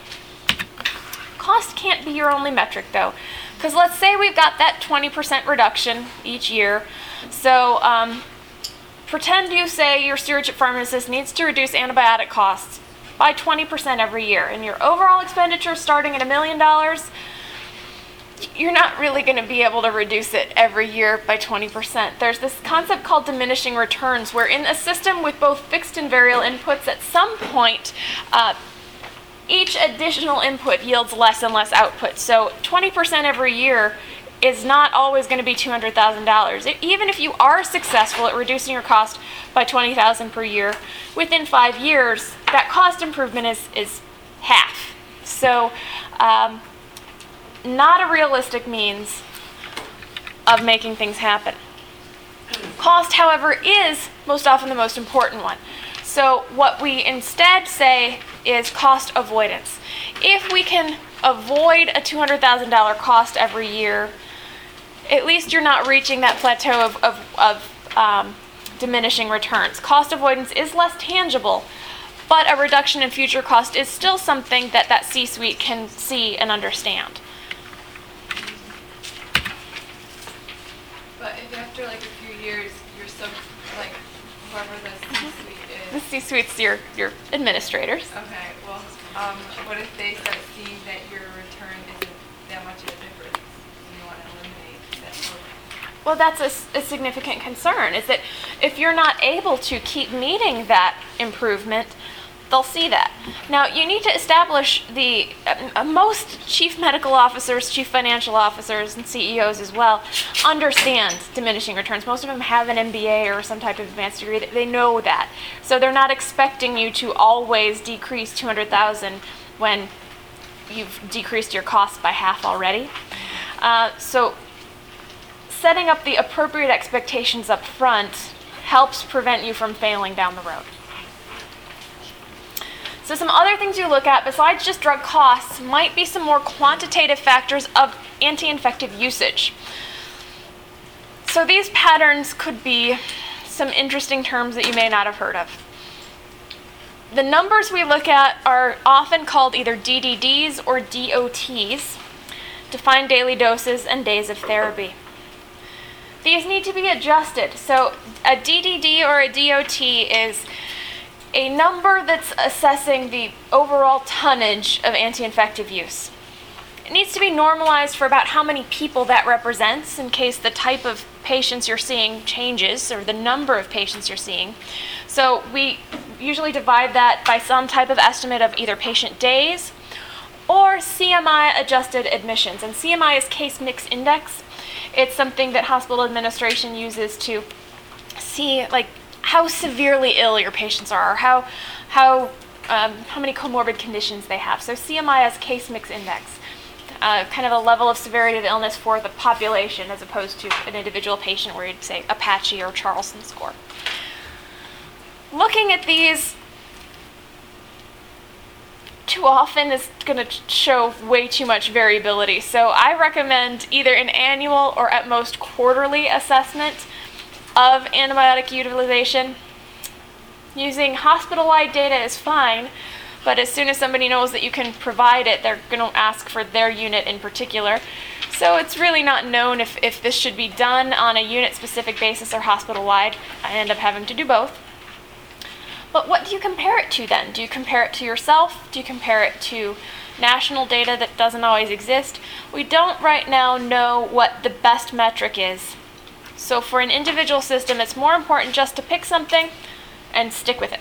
Cost can't be your only metric though, because let's say we've got that twenty percent reduction each year. So um, pretend you say your stewardship pharmacist needs to reduce antibiotic costs by twenty percent every year, and your overall expenditure starting at a million dollars, you're not really going to be able to reduce it every year by twenty percent. There's this concept called diminishing returns, where in a system with both fixed and variable inputs, at some point, uh, each additional input yields less and less output. So twenty percent every year is not always going to be two hundred thousand dollars. Even if you are successful at reducing your cost by twenty thousand dollars per year, within five years, that cost improvement is, is half. So um, not a realistic means of making things happen. Cost, however, is most often the most important one. So what we instead say is cost avoidance. If we can avoid a two hundred thousand dollars cost every year, at least you're not reaching that plateau of, of, of um, diminishing returns. Cost avoidance is less tangible, but a reduction in future cost is still something that that C-suite can see and understand. But if after like a few years, you're so, like, whoever the C-suite The is. C-suite's your, your administrators. Okay, well, um, what if they start seeing that your return isn't that much of a difference? And you want to eliminate that program? Well, that's a, s- a significant concern, is that if you're not able to keep meeting that improvement, they'll see that. Now, you need to establish the, uh, most chief medical officers, chief financial officers, and C E Os as well understand diminishing returns. Most of them have an M B A or some type of advanced degree. They know that. So they're not expecting you to always decrease two hundred thousand dollars when you've decreased your costs by half already. Uh, so setting up the appropriate expectations up front helps prevent you from failing down the road. So some other things you look at besides just drug costs might be some more quantitative factors of anti-infective usage. So these patterns could be some interesting terms that you may not have heard of. The numbers we look at are often called either D D Ds or D O Ts, defined daily doses and days of therapy. These need to be adjusted. So a D D D or a D O T is a number that's assessing the overall tonnage of anti-infective use. It needs to be normalized for about how many people that represents in case the type of patients you're seeing changes or the number of patients you're seeing. So we usually divide that by some type of estimate of either patient days or C M I adjusted admissions. And C M I is case mix index. It's something that hospital administration uses to see like how severely ill your patients are, or how how um, how many comorbid conditions they have. So C M I is case mix index, uh, kind of a level of severity of illness for the population as opposed to an individual patient where you'd say Apache or Charleston score. Looking at these too often is going to show way too much variability. So I recommend either an annual or at most quarterly assessment of antibiotic utilization. Using hospital-wide data is fine, but as soon as somebody knows that you can provide it, they're going to ask for their unit in particular. So it's really not known if, if this should be done on a unit-specific basis or hospital-wide. I end up having to do both. But what do you compare it to then? Do you compare it to yourself? Do you compare it to national data that doesn't always exist? We don't right now know what the best metric is. So for an individual system, it's more important just to pick something and stick with it.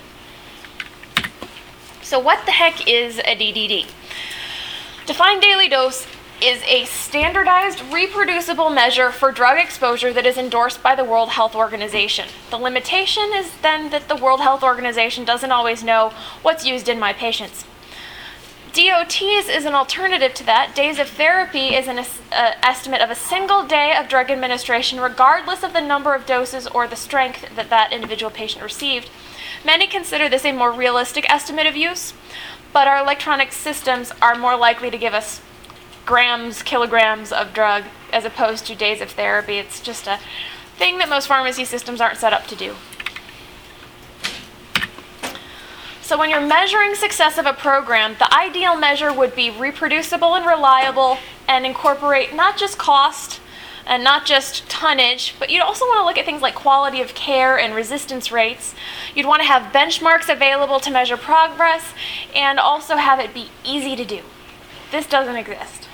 So what the heck is a D D D? Defined daily dose is a standardized, reproducible measure for drug exposure that is endorsed by the World Health Organization. The limitation is then that the World Health Organization doesn't always know what's used in my patients. D O Ts is an alternative to that. Days of therapy is an uh, estimate of a single day of drug administration regardless of the number of doses or the strength that that individual patient received. Many consider this a more realistic estimate of use, but our electronic systems are more likely to give us grams, kilograms of drug as opposed to days of therapy. It's just a thing that most pharmacy systems aren't set up to do. So when you're measuring success of a program, the ideal measure would be reproducible and reliable and incorporate not just cost and not just tonnage, but you'd also want to look at things like quality of care and resistance rates. You'd want to have benchmarks available to measure progress and also have it be easy to do. This doesn't exist.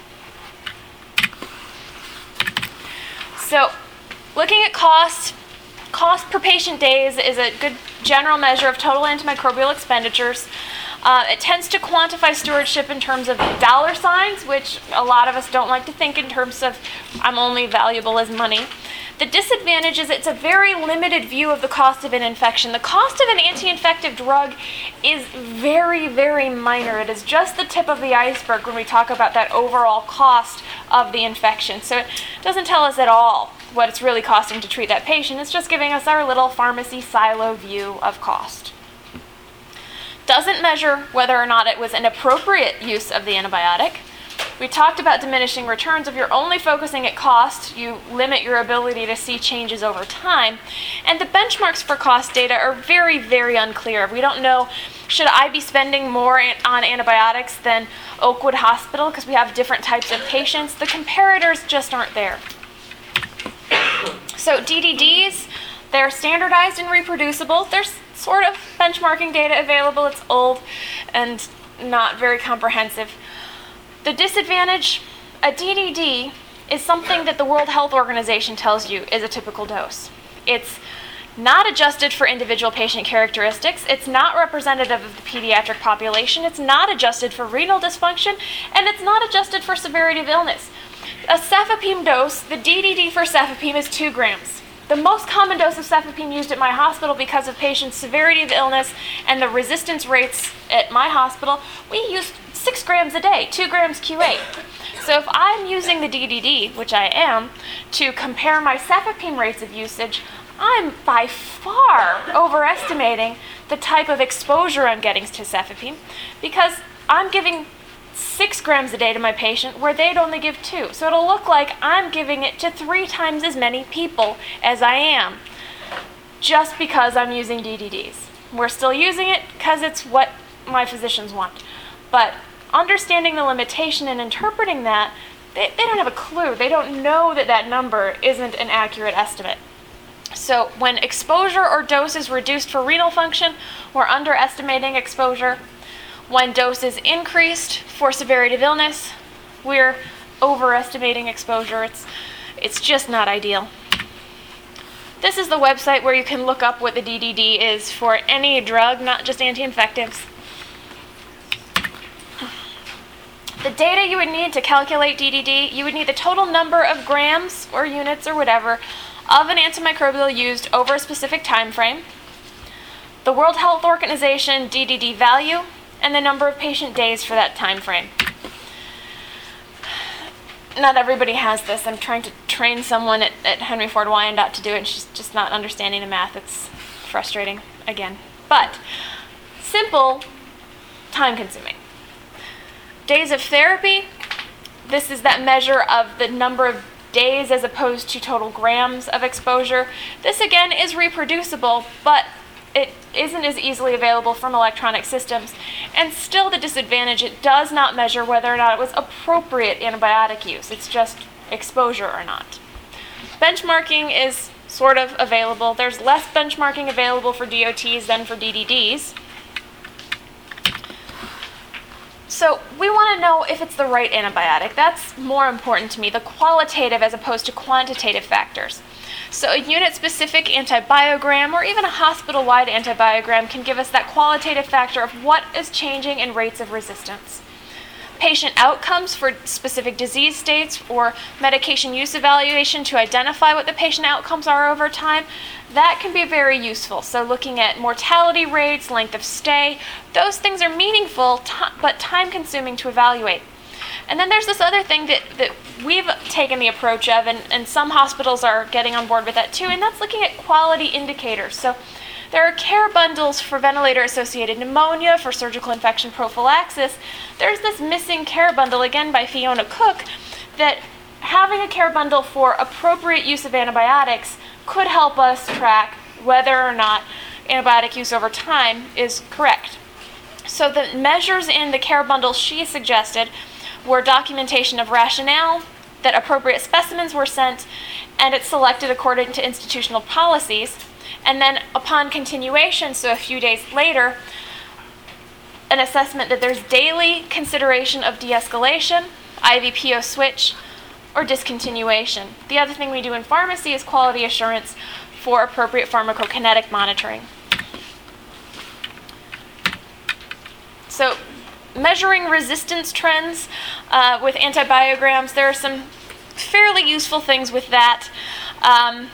So looking at cost, cost per patient days is a good general measure of total antimicrobial expenditures. Uh, it tends to quantify stewardship in terms of dollar signs, which a lot of us don't like to think in terms of I'm only valuable as money. The disadvantage is it's a very limited view of the cost of an infection. The cost of an anti-infective drug is very, very minor. It is just the tip of the iceberg when we talk about that overall cost of the infection. So it doesn't tell us at all what it's really costing to treat that patient. It's just giving us our little pharmacy silo view of cost. Doesn't measure whether or not it was an appropriate use of the antibiotic. We talked about diminishing returns. If you're only focusing at cost, you limit your ability to see changes over time. And the benchmarks for cost data are very, very unclear. We don't know, should I be spending more on antibiotics than Oakwood Hospital because we have different types of patients? The comparators just aren't there. So D D Ds, they're standardized and reproducible. There's sort of benchmarking data available. It's old and not very comprehensive. The disadvantage, a D D D is something that the World Health Organization tells you is a typical dose. It's not adjusted for individual patient characteristics. It's not representative of the pediatric population. It's not adjusted for renal dysfunction, and it's not adjusted for severity of illness. A cefepime dose, the D D D for cefepime is two grams. The most common dose of cefepime used at my hospital because of patients' severity of illness and the resistance rates at my hospital, we used six grams a day, two grams Q eight. So if I'm using the D D D, which I am, to compare my cefepime rates of usage, I'm by far overestimating the type of exposure I'm getting to cefepime because I'm giving six grams a day to my patient where they'd only give two. So it'll look like I'm giving it to three times as many people as I am just because I'm using D D Ds. We're still using it because it's what my physicians want. But understanding the limitation and interpreting that, they, they don't have a clue. They don't know that that number isn't an accurate estimate. So when exposure or dose is reduced for renal function, we're underestimating exposure. When dose is increased for severity of illness, we're overestimating exposure. It's, it's just not ideal. This is the website where you can look up what the D D D is for any drug, not just anti-infectives. The data you would need to calculate D D D, you would need the total number of grams or units or whatever of an antimicrobial used over a specific time frame, the World Health Organization D D D value, and the number of patient days for that time frame. Not everybody has this. I'm trying to train someone at, at Henry Ford Wyandotte to do it, and she's just not understanding the math. It's frustrating, again. But simple, time-consuming. Days of therapy, this is that measure of the number of days as opposed to total grams of exposure. This, again, is reproducible, but it isn't as easily available from electronic systems. And still the disadvantage, it does not measure whether or not it was appropriate antibiotic use. It's just exposure or not. Benchmarking is sort of available. There's less benchmarking available for D O Ts than for D D Ds. So we want to know if it's the right antibiotic. That's more important to me, the qualitative as opposed to quantitative factors. So a unit-specific antibiogram or even a hospital-wide antibiogram can give us that qualitative factor of what is changing in rates of resistance. Patient outcomes for specific disease states or medication use evaluation to identify what the patient outcomes are over time, that can be very useful. So looking at mortality rates, length of stay, those things are meaningful t- but time-consuming to evaluate. And then there's this other thing that, that we've taken the approach of, and, and some hospitals are getting on board with that too, and that's looking at quality indicators. So There are care bundles for ventilator-associated pneumonia, for surgical infection prophylaxis. There's this missing care bundle, again by Fiona Cook, that having a care bundle for appropriate use of antibiotics could help us track whether or not antibiotic use over time is correct. So the measures in the care bundle she suggested were documentation of rationale, that appropriate specimens were sent, and it's selected according to institutional policies. And then upon continuation, so a few days later, an assessment that there's daily consideration of de-escalation, I V P O switch, or discontinuation. The other thing we do in pharmacy is quality assurance for appropriate pharmacokinetic monitoring. So measuring resistance trends uh, with antibiograms, there are some fairly useful things with that. Um,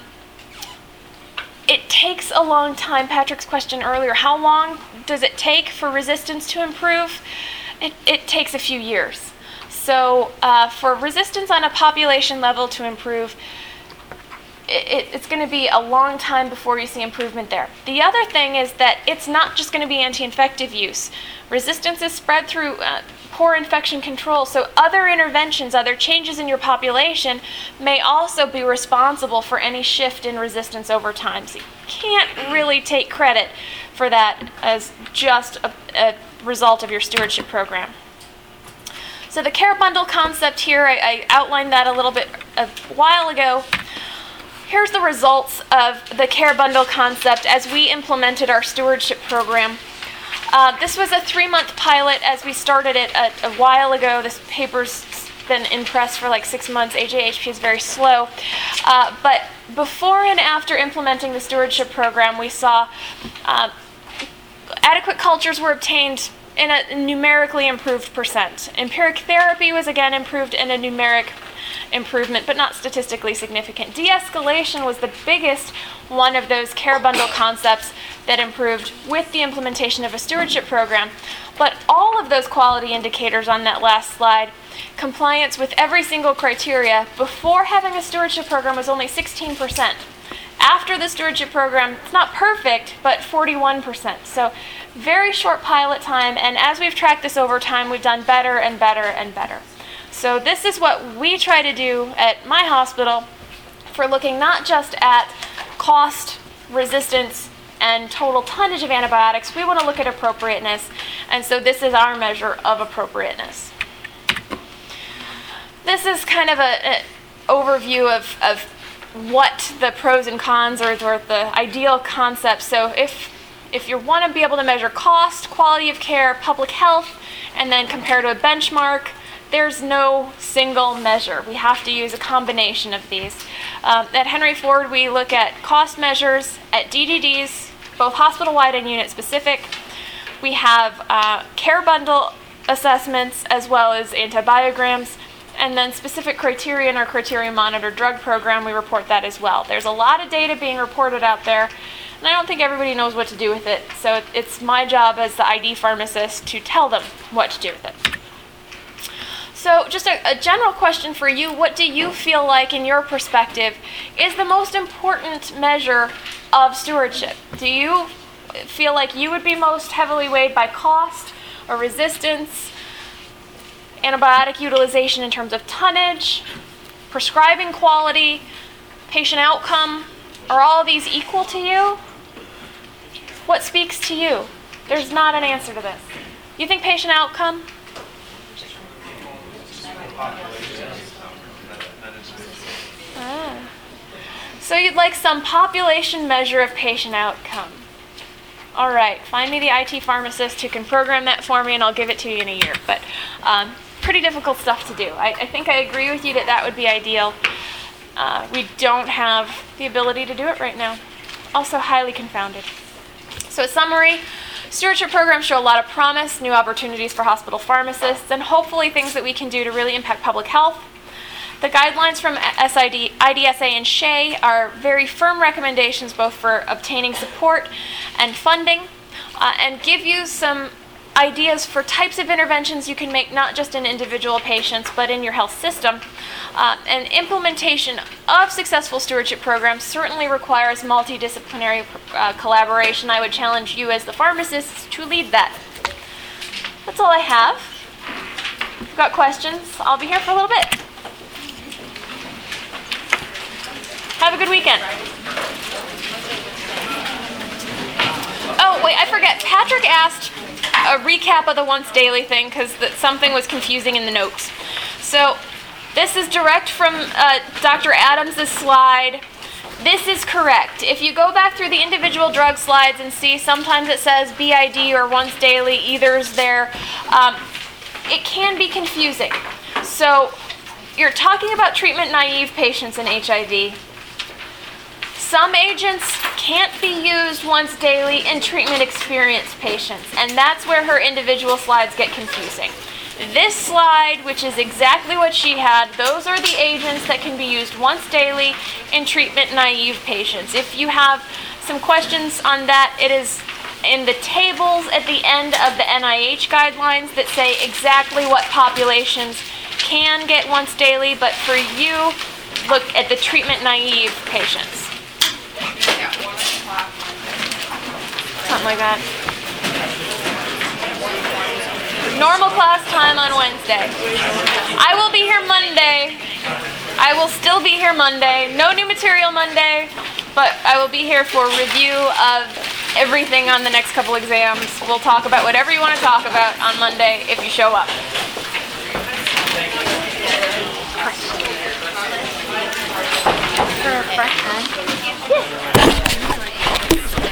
it takes a long time. Patrick's question earlier, how long does it take for resistance to improve? It, it takes a few years. So uh, for resistance on a population level to improve, it, it's going to be a long time before you see improvement there. The other thing is that it's not just going to be anti-infective use. Resistance is spread through uh, poor infection control, so other interventions, other changes in your population may also be responsible for any shift in resistance over time. So you can't really take credit for that as just a, a result of your stewardship program. So the care bundle concept here, I, I outlined that a little bit a while ago. Here's the results of the care bundle concept as we implemented our stewardship program. Uh, this was a three-month pilot as we started it a, a while ago. This paper's been in press for like six months. A J H P is very slow. Uh, but before and after implementing the stewardship program, we saw uh, adequate cultures were obtained in a numerically improved percent. Empiric therapy was again improved in a numeric improvement, but not statistically significant. De-escalation was the biggest one of those care bundle concepts that improved with the implementation of a stewardship program. But all of those quality indicators on that last slide, compliance with every single criteria before having a stewardship program was only sixteen percent. After the stewardship program, it's not perfect, but forty-one percent. So very short pilot time, and as we've tracked this over time, we've done better and better and better. So this is what we try to do at my hospital for looking not just at cost, resistance, and total tonnage of antibiotics. We want to look at appropriateness, and so this is our measure of appropriateness. This is kind of an overview of, of what the pros and cons are, or the ideal concepts. So if if you want to be able to measure cost, quality of care, public health, and then compare to a benchmark, there's no single measure. We have to use a combination of these. Um, at Henry Ford, we look at cost measures, at D D Ds, both hospital-wide and unit-specific. We have uh, care bundle assessments as well as antibiograms, and then specific criteria in our criteria monitor drug program, we report that as well. There's a lot of data being reported out there, and I don't think everybody knows what to do with it, so it's my job as the I D pharmacist to tell them what to do with it. So just a, a general question for you, what do you feel like, in your perspective, is the most important measure of stewardship? Do you feel like you would be most heavily weighed by cost or resistance, antibiotic utilization in terms of tonnage, prescribing quality, patient outcome? Are all these equal to you? What speaks to you? There's not an answer to this. You think patient outcome? Ah. So you'd like some population measure of patient outcome. All right, find me the I T pharmacist who can program that for me, and I'll give it to you in a year. But um, pretty difficult stuff to do. I, I think I agree with you that that would be ideal. Uh, we don't have the ability to do it right now. Also highly confounded. So a summary, stewardship programs show a lot of promise, new opportunities for hospital pharmacists, and hopefully things that we can do to really impact public health. The guidelines from S I D, I D S A and S H E are very firm recommendations both for obtaining support and funding, uh, and give you some ideas for types of interventions you can make, not just in individual patients, but in your health system. Uh, and implementation of successful stewardship programs certainly requires multidisciplinary uh, collaboration. I would challenge you as the pharmacists to lead that. That's all I have. If you've got questions, I'll be here for a little bit. Have a good weekend. Oh, wait, I forget. Patrick asked a recap of the once daily thing because something was confusing in the notes. So this is direct from uh, Doctor Adams' slide. This is correct. If you go back through the individual drug slides and see sometimes it says B I D or once daily, either's there, um, it can be confusing. So you're talking about treatment naive patients in H I V. Some agents can't be used once daily in treatment experienced patients, and that's where her individual slides get confusing. This slide, which is exactly what she had, those are the agents that can be used once daily in treatment naive patients. If you have some questions on that, it is in the tables at the end of the N I H guidelines that say exactly what populations can get once daily, but for you, look at the treatment naive patients. Yeah, one o'clock. Something like that. Normal class time on Wednesday. I will be here Monday. I will still be here Monday. No new material Monday, but I will be here for review of everything on the next couple exams. We'll talk about whatever you want to talk about on Monday if you show up. For a freshman.